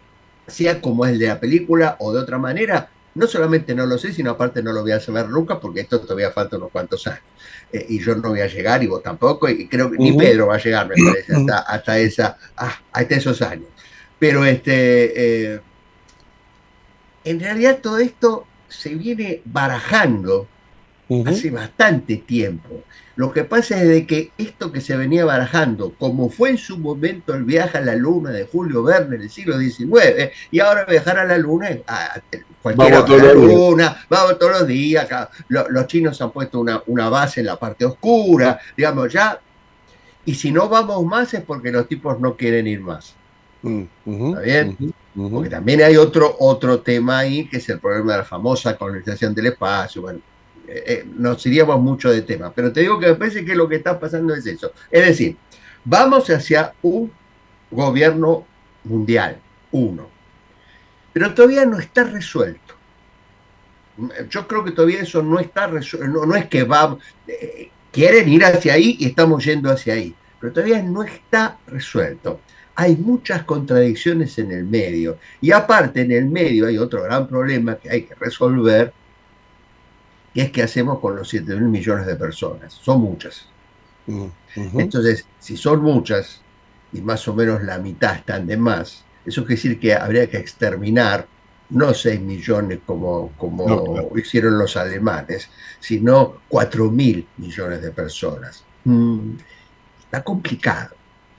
sea como es el de la película o de otra manera, no solamente no lo sé, sino aparte no lo voy a saber nunca porque esto todavía falta unos cuantos años. Y yo no voy a llegar y vos tampoco, y creo que ni Pedro va a llegar, me parece, hasta esos años. Pero en realidad todo esto se viene barajando hace bastante tiempo. Lo que pasa es de que esto que se venía barajando, como fue en su momento el viaje a la Luna de Julio Verne en el siglo XIX, y ahora viajar a la Luna, cualquiera va a la Luna, vamos todos los días, los chinos han puesto una base en la parte oscura, digamos ya, y si no vamos más es porque los tipos no quieren ir más. ¿Está bien? Porque también hay otro tema ahí, que es el problema de la famosa colonización del espacio. Bueno, nos iríamos mucho de tema, pero te digo que me parece que lo que está pasando es eso. Es decir, vamos hacia un gobierno mundial, pero todavía no está resuelto. Yo creo que todavía eso no está resuelto, no es que quieren ir hacia ahí y estamos yendo hacia ahí, pero todavía no está resuelto. Hay muchas contradicciones en el medio, y aparte en el medio hay otro gran problema que hay que resolver, que es qué hacemos con los 7.000 millones de personas. Son muchas. Entonces, si son muchas, y más o menos la mitad están de más, eso quiere decir que habría que exterminar, no 6 millones como hicieron los alemanes, sino 4.000 millones de personas. Está complicado.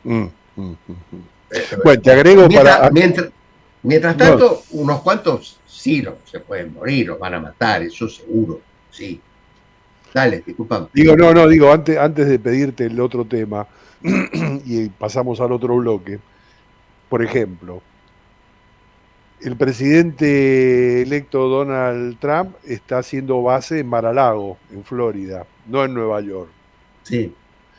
Bueno, te agrego mientras tanto, unos cuantos sí se pueden morir, los van a matar, eso seguro. Sí. Dale, disculpa. Digo, antes de pedirte el otro tema, y pasamos al otro bloque, por ejemplo, el presidente electo Donald Trump está haciendo base en Mar-a-Lago, en Florida, no en Nueva York. Sí.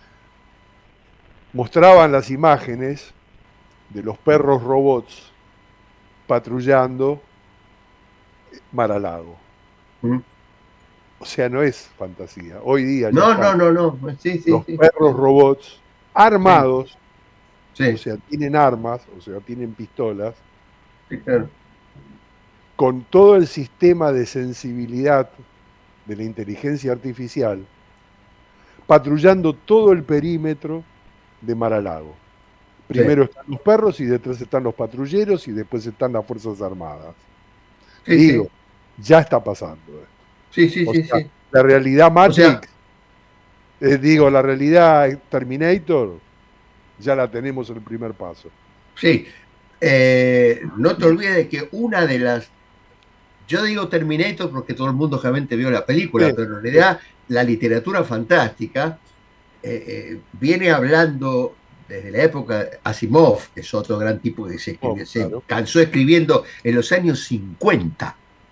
Mostraban las imágenes de los perros robots patrullando Mar-a-Lago. O sea, no es fantasía. Hoy día no. Sí, los perros robots armados, o sea, tienen armas, o sea, tienen pistolas, claro, con todo el sistema de sensibilidad de la inteligencia artificial, patrullando todo el perímetro de Mar-a-Lago. Primero están los perros y detrás están los patrulleros y después están las Fuerzas Armadas. Ya está pasando esto. Sí. La realidad Matrix, la realidad Terminator, ya la tenemos en el primer paso. Sí. No te olvides de que una de las... Yo digo Terminator porque todo el mundo realmente vio la película, pero en realidad la literatura fantástica viene hablando desde la época de Asimov, que es otro gran tipo que se cansó escribiendo en los años 50,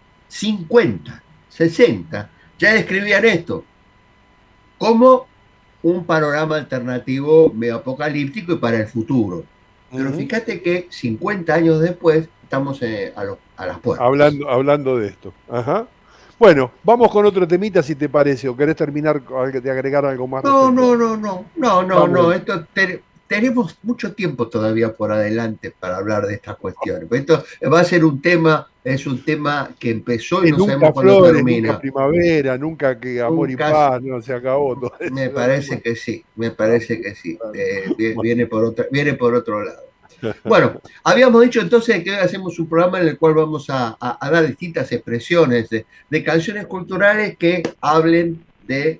60, ya escribían esto como un panorama alternativo medio apocalíptico y para el futuro. Pero fíjate que 50 años después estamos a las puertas. Hablando de esto. Ajá. Bueno, vamos con otro temita si te parece, o querés terminar de agregar algo más. No. Esto tenemos mucho tiempo todavía por adelante para hablar de estas cuestiones. Esto va a ser es un tema que empezó y no sabemos cuándo termina. Nunca primavera, nunca que amor y paz, no se acabó todo eso. Me parece que sí. Viene por otro lado. Bueno, habíamos dicho entonces que hoy hacemos un programa en el cual vamos a dar distintas expresiones de canciones culturales que hablen de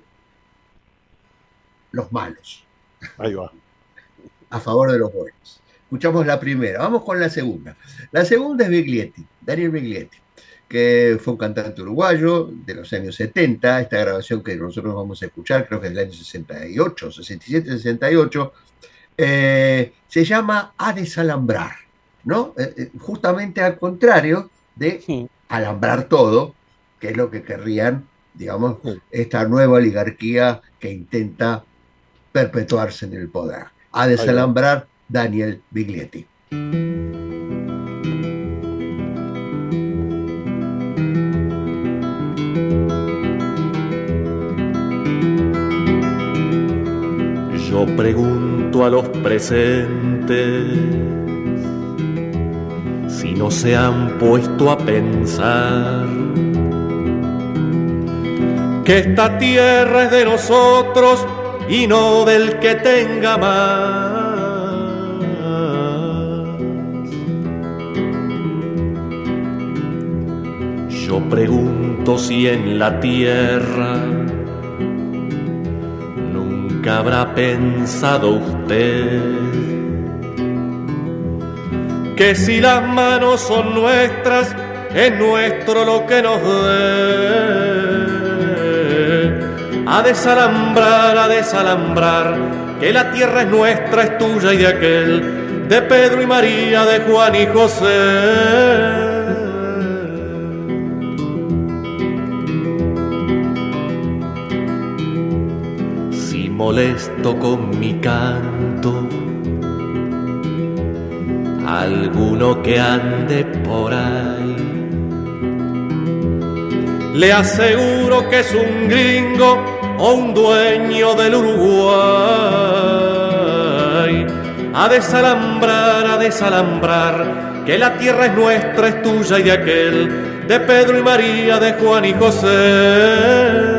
los malos. Ahí va. A favor de los buenos. Escuchamos la primera, vamos con la segunda. La segunda es Biglietti, Daniel Biglietti, que fue un cantante uruguayo de los años 70. Esta grabación que nosotros vamos a escuchar, creo que es del año 68, 67, 68, se llama A Desalambrar, ¿no? Justamente al contrario de alambrar todo, que es lo que querrían, digamos, esta nueva oligarquía que intenta perpetuarse en el poder. A Desalambrar, Daniel Biglietti. Yo pregunto a los presentes si no se han puesto a pensar que esta tierra es de nosotros y no del que tenga más. Yo pregunto si en la tierra nunca habrá pensado usted que si las manos son nuestras, es nuestro lo que nos dé. A desalambrar, que la tierra es nuestra, es tuya y de aquel, de Pedro y María, de Juan y José. Si molesto con mi canto alguno que ande por ahí, le aseguro que es un gringo o un dueño del Uruguay. A desalambrar, que la tierra es nuestra, es tuya y de aquel, de Pedro y María, de Juan y José.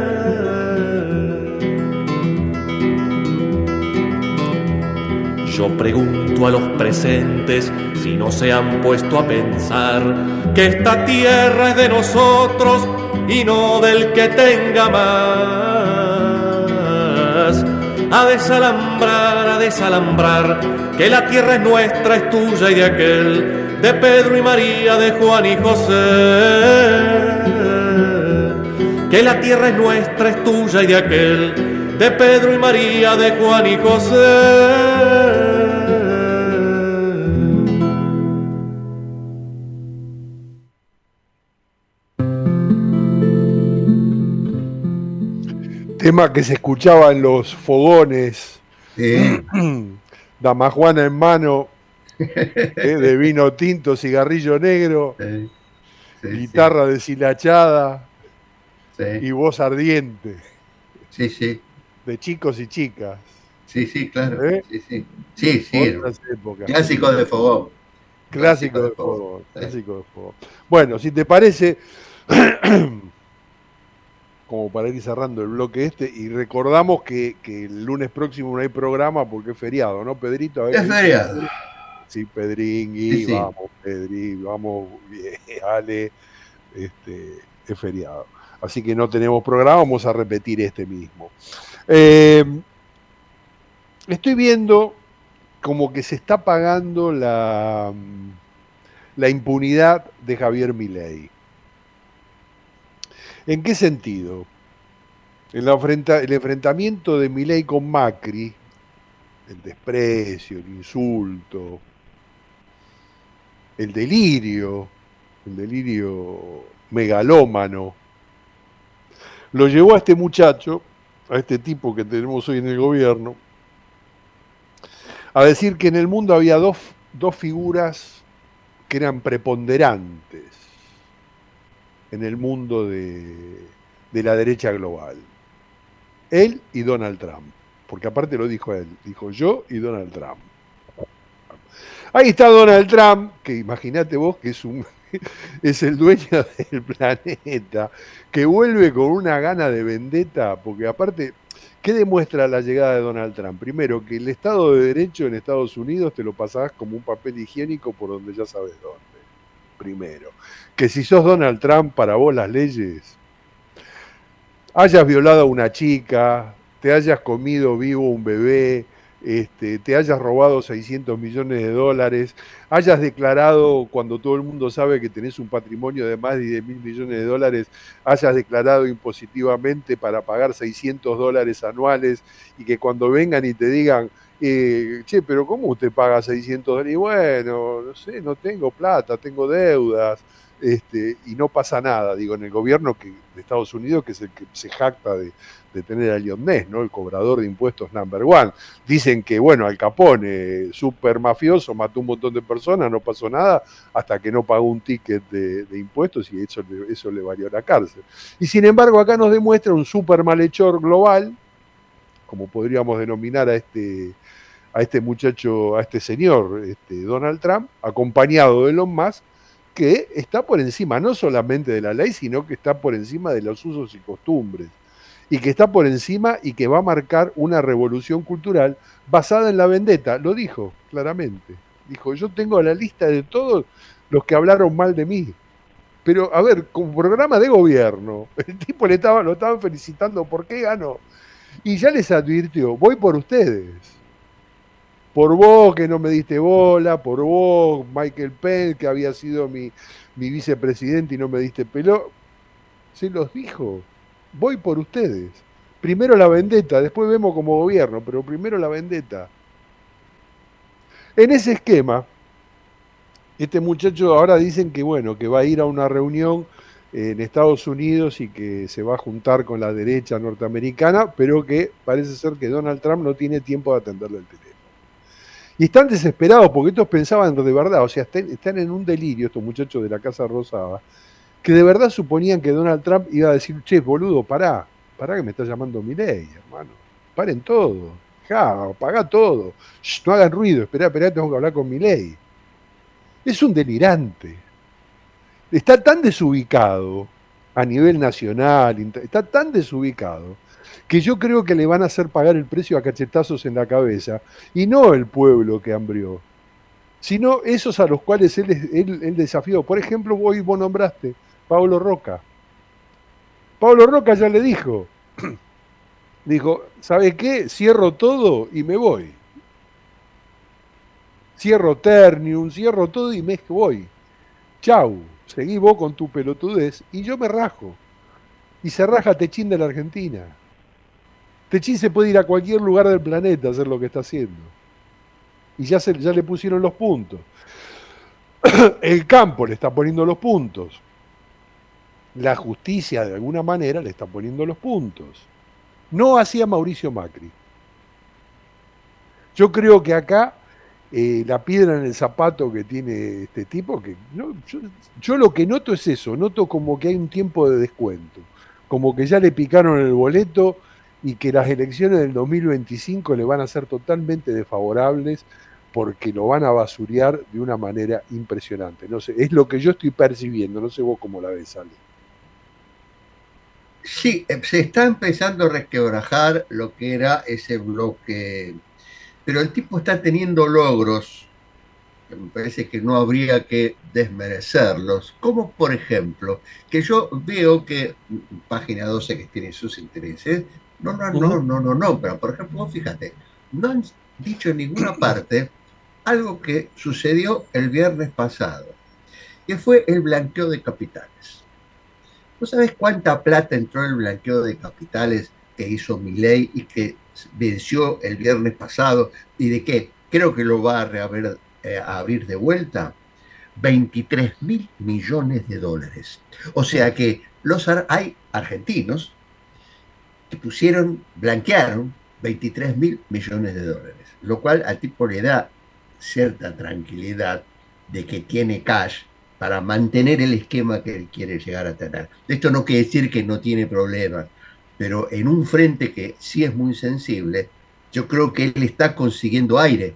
Yo pregunto a los presentes si no se han puesto a pensar que esta tierra es de nosotros y no del que tenga más. A desalambrar, que la tierra es nuestra, es tuya y de aquel, de Pedro y María, de Juan y José. Que la tierra es nuestra, es tuya y de aquel, de Pedro y María, de Juan y José. Tema que se escuchaba en los fogones, damajuana en mano, de vino tinto, cigarrillo negro, guitarra deshilachada y voz ardiente. Sí, sí. De chicos y chicas. Sí, sí, claro. Sí. Clásico de fogón. Clásico de fogón. Bueno, si te parece, como para ir cerrando el bloque y recordamos que el lunes próximo no hay programa porque es feriado, ¿no, Pedrito? Es feriado. Sí, Pedringui, sí. Vamos, Pedri, vamos, Ale, es feriado. Así que no tenemos programa, vamos a repetir este mismo. Estoy viendo como que se está pagando la impunidad de Javier Milei. ¿En qué sentido? El enfrentamiento de Milei con Macri, el desprecio, el insulto, el delirio megalómano, lo llevó a este muchacho, a este tipo que tenemos hoy en el gobierno, a decir que en el mundo había dos figuras que eran preponderantes en el mundo de la derecha global. Él y Donald Trump. Porque aparte lo dijo él. Dijo yo y Donald Trump. Ahí está Donald Trump, que imagínate vos que es el dueño del planeta, que vuelve con una gana de vendetta, porque aparte, ¿qué demuestra la llegada de Donald Trump? Primero, que el Estado de Derecho en Estados Unidos te lo pasás como un papel higiénico por donde ya sabes dónde. Primero, que si sos Donald Trump, para vos las leyes, hayas violado a una chica, te hayas comido vivo un bebé, te hayas robado $600 millones, hayas declarado, cuando todo el mundo sabe que tenés un patrimonio de más de $10.000 millones, hayas declarado impositivamente para pagar $600 anuales, y que cuando vengan y te digan, che, pero ¿cómo usted paga $600? Y bueno, no sé, no tengo plata, tengo deudas, y no pasa nada, digo, en el gobierno de Estados Unidos, que es el que se jacta de tener a Leon Ness, ¿no? El cobrador de impuestos number one. Dicen que, bueno, Al Capone, súper mafioso, mató un montón de personas, no pasó nada, hasta que no pagó un ticket de impuestos, y eso le valió la cárcel. Y sin embargo, acá nos demuestra un súper malhechor global, como podríamos denominar a a este muchacho, a este señor, Donald Trump, acompañado de Elon Musk, que está por encima no solamente de la ley, sino que está por encima de los usos y costumbres, y que está por encima y que va a marcar una revolución cultural basada en la vendetta. Lo dijo claramente. Dijo, yo tengo la lista de todos los que hablaron mal de mí. Pero, a ver, como programa de gobierno, el tipo lo estaban felicitando porque ganó. Y ya les advirtió, voy por ustedes. Por vos que no me diste bola, por vos, Michael Pence, que había sido mi vicepresidente y no me diste pelo. Se los dijo, voy por ustedes. Primero la vendetta, después vemos como gobierno, pero primero la vendetta. En ese esquema, este muchacho ahora dicen que bueno, que va a ir a una reunión en Estados Unidos y que se va a juntar con la derecha norteamericana, pero que parece ser que Donald Trump no tiene tiempo de atenderle el teléfono. Y están desesperados porque estos pensaban de verdad, o sea, están en un delirio estos muchachos de la Casa Rosada, que de verdad suponían que Donald Trump iba a decir, che, boludo, pará que me está llamando Milei, hermano, paren todo, apagá todo, no hagan ruido, esperá, tengo que hablar con Milei. Es un delirante. Está tan desubicado a nivel nacional, está tan desubicado, que yo creo que le van a hacer pagar el precio a cachetazos en la cabeza, y no el pueblo que hambrió, sino esos a los cuales él desafió. Por ejemplo, vos nombraste Pablo Roca. Pablo Roca ya le dijo, ¿sabe qué? Cierro todo y me voy. Cierro Ternium, cierro todo y me voy. Chau, seguí vos con tu pelotudez y yo me rajo. Y se raja Techín de la Argentina. Techín se puede ir a cualquier lugar del planeta a hacer lo que está haciendo. Y ya le pusieron los puntos. El campo le está poniendo los puntos. La justicia, de alguna manera, le está poniendo los puntos. No hacía Mauricio Macri. Yo creo que acá la piedra en el zapato que tiene este tipo, que no, yo lo que noto es eso, noto como que hay un tiempo de descuento, como que ya le picaron el boleto y que las elecciones del 2025 le van a ser totalmente desfavorables porque lo van a basurear de una manera impresionante. No sé, es lo que yo estoy percibiendo, no sé vos cómo la ves, Ale. Sí, se está empezando a resquebrajar lo que era ese bloque, pero el tipo está teniendo logros que me parece que no habría que desmerecerlos, como por ejemplo, que yo veo que Página 12, que tiene sus intereses, no, pero por ejemplo, vos fíjate, no han dicho en ninguna parte algo que sucedió el viernes pasado, que fue el blanqueo de capitales. ¿Vos sabés cuánta plata entró en el blanqueo de capitales que hizo Milei y que venció el viernes pasado y de qué? Creo que lo va a abrir de vuelta. 23.000 millones de dólares. O sea que hay argentinos que blanquearon 23.000 millones de dólares, lo cual al tipo le da cierta tranquilidad de que tiene cash para mantener el esquema que él quiere llegar a tener. Esto no quiere decir que no tiene problemas, pero en un frente que sí es muy sensible, yo creo que él está consiguiendo aire.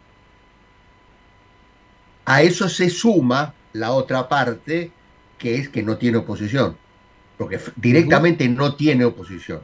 A eso se suma la otra parte, que es que no tiene oposición, porque directamente no tiene oposición.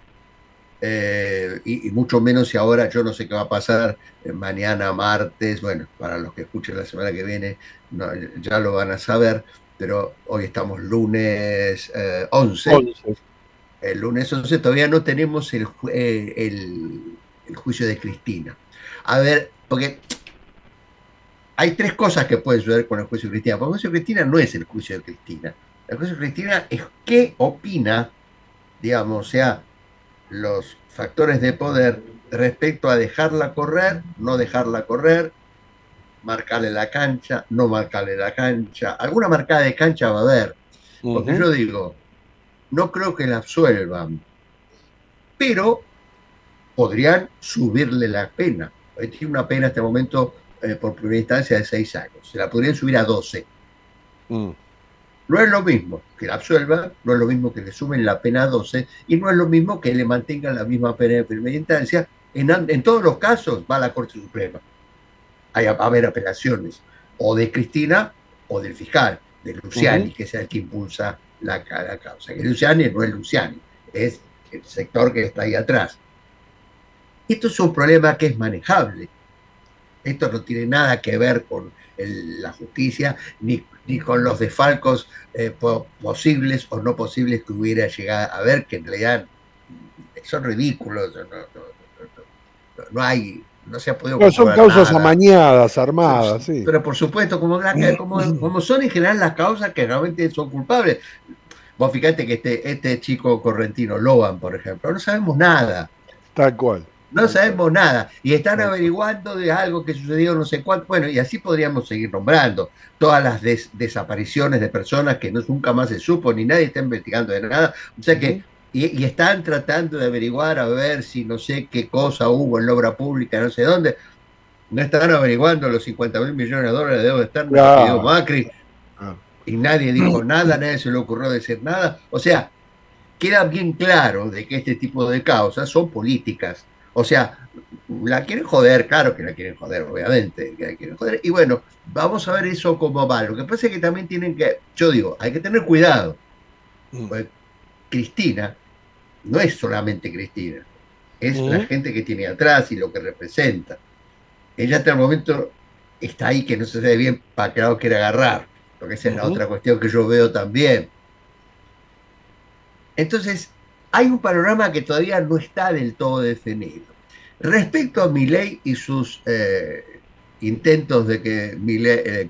Y mucho menos si ahora, yo no sé qué va a pasar mañana, martes, bueno, para los que escuchen la semana que viene, ya lo van a saber, pero hoy estamos lunes 11. El lunes 11 todavía no tenemos el juicio de Cristina. A ver, porque hay tres cosas que pueden suceder con el juicio de Cristina. Porque el juicio de Cristina no es el juicio de Cristina. El juicio de Cristina es qué opina, digamos, o sea, los factores de poder respecto a dejarla correr, no dejarla correr, marcarle la cancha, no marcarle la cancha. Alguna marcada de cancha va a haber. Porque yo digo, no creo que la absuelvan, pero podrían subirle la pena. Tiene una pena en este momento por primera instancia de 6 años. Se la podrían subir a 12. No es lo mismo que la absuelvan, no es lo mismo que le sumen la pena a 12, y no es lo mismo que le mantengan la misma pena de primera instancia En todos los casos va a la Corte Suprema. Va a haber apelaciones, o de Cristina o del fiscal, de Luciani, que es el que impulsa la causa. Que Luciani no es Luciani, es el sector que está ahí atrás. Esto es un problema que es manejable. Esto no tiene nada que ver con la justicia, ni con los desfalcos posibles o no posibles que hubiera llegado a haber, que en realidad son ridículos. No se ha podido No, son causas nada. amañadas, armadas, sí. Pero por supuesto, como son en general las causas que realmente son culpables. Vos fíjate que este chico correntino, Logan, por ejemplo, no sabemos nada. Tal cual. No sabemos nada. Y están averiguando de algo que sucedió no sé cuánto. Bueno, y así podríamos seguir nombrando. Todas las desapariciones de personas que nunca más se supo, ni nadie está investigando de nada. O sea que y están tratando de averiguar a ver si no sé qué cosa hubo en la obra pública, no sé dónde. No están averiguando los 50.000 millones de dólares de deuda externa que pidió Macri. Y nadie dijo nada, nadie se le ocurrió decir nada. O sea, queda bien claro de que este tipo de causas son políticas. O sea, la quieren joder, claro que la quieren joder, obviamente. Que la quieren joder. Y bueno, vamos a ver eso cómo va. Lo que pasa es que también tienen que, yo digo, hay que tener cuidado. Pues Cristina no es solamente Cristina, es la gente que tiene atrás y lo que representa. Ella hasta el momento está ahí que no se sabe bien para qué lado quiere agarrar, porque esa es la otra cuestión que yo veo también. Entonces, hay un panorama que todavía no está del todo definido. Respecto a Milei y sus intentos de que Milei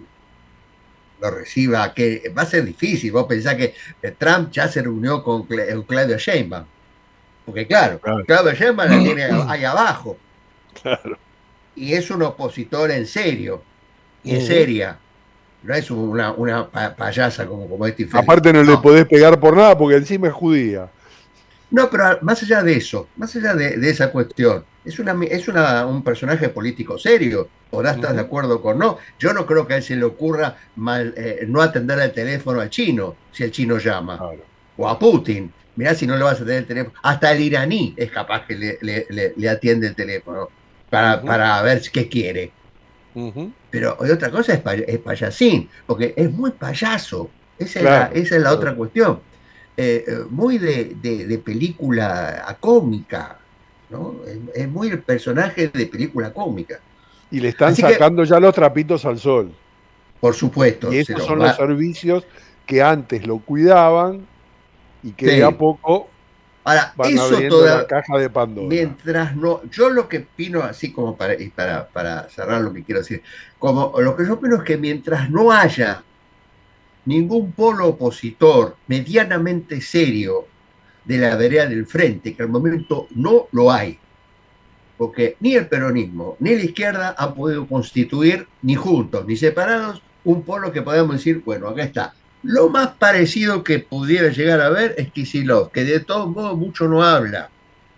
lo reciba, que va a ser difícil. Vos pensás que Trump ya se reunió con Claudia Sheinbaum, porque claro, Claudia Sheinbaum la tiene ahí abajo. Claro. Y es un opositor en serio, y en seria. No es una payasa como este infeliz. Aparte no le podés pegar por nada porque encima es judía. No, pero más allá de eso, más allá de esa cuestión, es un personaje político serio. Podrás estar de acuerdo con no. Yo no creo que a él se le ocurra no atender el teléfono al chino, si el chino llama. Claro. O a Putin. Mirá si no le vas a atender el teléfono. Hasta el iraní es capaz que le atiende el teléfono para ver qué quiere. Pero otra cosa es payasín, porque es muy payaso. Esa es la otra cuestión. Muy de película cómica, ¿no? Es muy el personaje de película cómica. Y le están sacando ya los trapitos al sol. Por supuesto. Y esos son los servicios que antes lo cuidaban y que de a poco van eso abriendo la caja de Pandora. Mientras no, yo lo que opino, así como para cerrar lo que quiero decir, como lo que yo opino es que mientras no haya ningún polo opositor medianamente serio de la vereda del frente, que al momento no lo hay, porque ni el peronismo ni la izquierda han podido constituir, ni juntos ni separados, un polo que podamos decir, bueno, acá está. Lo más parecido que pudiera llegar a ver es Kicillof, que de todos modos mucho no habla.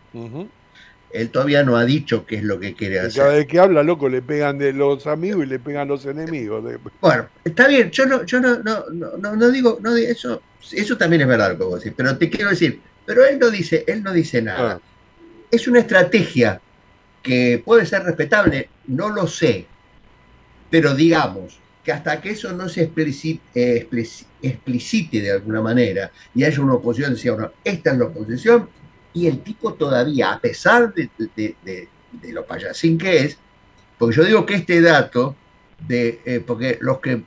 Él todavía no ha dicho qué es lo que quiere hacer. Cada vez que habla, loco, le pegan de los amigos y le pegan los enemigos. Bueno, está bien, yo no digo, eso también es verdad lo que vos decís, pero te quiero decir, pero él no dice nada. Es una estrategia que puede ser respetable, no lo sé, pero digamos que hasta que eso no se explicite de alguna manera y haya una oposición, decía uno, esta es la oposición, y el tipo todavía, a pesar de lo payasín que es, porque yo digo que este dato, porque los que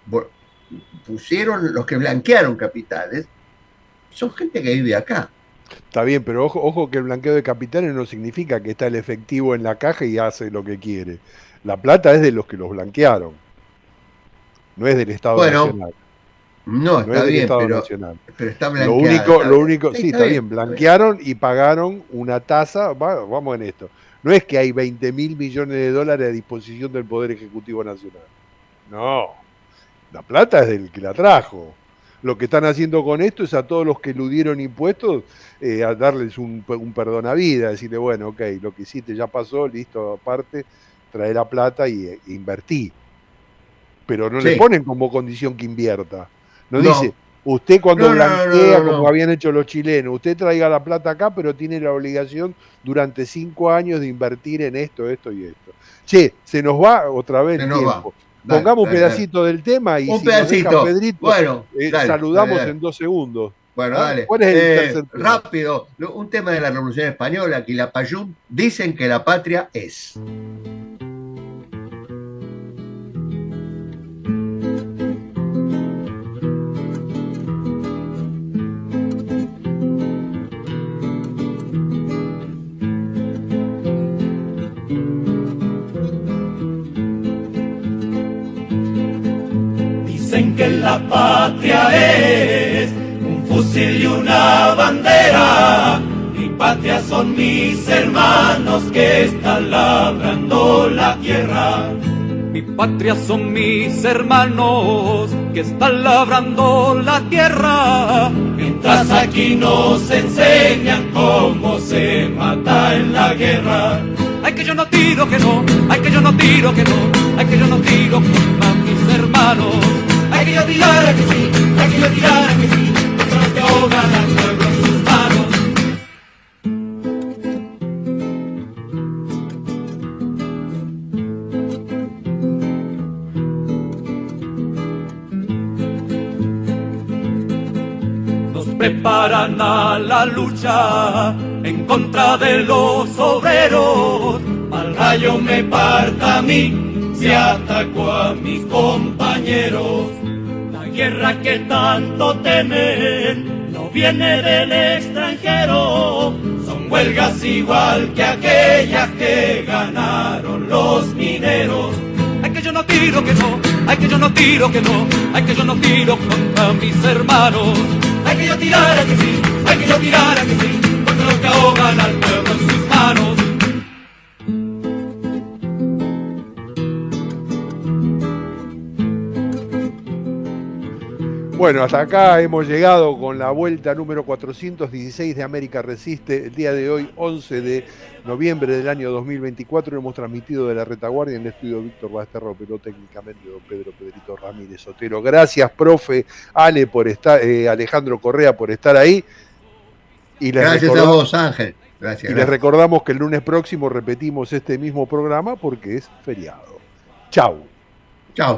blanquearon capitales, son gente que vive acá. Está bien, pero ojo que el blanqueo de capitales no significa que está el efectivo en la caja y hace lo que quiere. La plata es de los que los blanquearon, no es del Estado Nacional. No, está bien, pero está blanqueado. Lo único, sí, está bien, blanquearon y pagaron una tasa, vamos en esto. No es que hay 20.000 millones de dólares a disposición del Poder Ejecutivo Nacional. No, la plata es del que la trajo. Lo que están haciendo con esto es a todos los que eludieron impuestos, a darles un perdonavida, decirle, bueno, ok, lo que hiciste ya pasó, listo, aparte, trae la plata y invertí. Pero no le ponen como condición que invierta. No dice, Usted cuando No, blanquea, no. como habían hecho los chilenos, usted traiga la plata acá, pero tiene la obligación durante 5 años de invertir en esto, esto y esto. Che, se nos va otra vez el tiempo. Dale, Pongamos dale, un pedacito del tema y un si nos pedacito. deja Pedrito, Bueno, dale, saludamos dale. en 2 segundos. Bueno, ¿Ah? dale. ¿Cuál es el tercer tema? Rápido, un tema de la Revolución Española, Quilapayún, dicen que la patria es. Dicen que la patria es un fusil y una bandera. Mi patria son mis hermanos que están labrando la tierra. Mi patria son mis hermanos que están labrando la tierra. Mientras aquí nos enseñan cómo se mata en la guerra. Ay, que yo no tiro, que no, ay, que yo no tiro, que no, ay, que yo no tiro contra mis hermanos. Hay que yo tirara que sí, hay que yo tirara que sí, contra los que ahogan al pueblo en sus manos. Nos preparan a la lucha en contra de los obreros. Al rayo me parta a mí, se atacó a mis compañeros. La guerra que tanto temen no viene del extranjero. Son huelgas igual que aquellas que ganaron los mineros. Ay, que yo no tiro, que no, ay, que yo no tiro, que no, ay, que yo no tiro contra mis hermanos. Hay que yo tirara que sí, hay que yo tirara que sí, contra los que ahogan al pueblo en sus manos. Bueno, hasta acá hemos llegado con la vuelta número 416 de América Resiste. El día de hoy, 11 de noviembre del año 2024, hemos transmitido de la retaguardia en el estudio Víctor Basterra, operó técnicamente don Pedrito Ramírez Otero. Gracias, profe, Ale, por estar, Alejandro Correa, por estar ahí. Y Gracias a vos, Ángel. Gracias. Y les recordamos que el lunes próximo repetimos este mismo programa porque es feriado. Chau. Chau.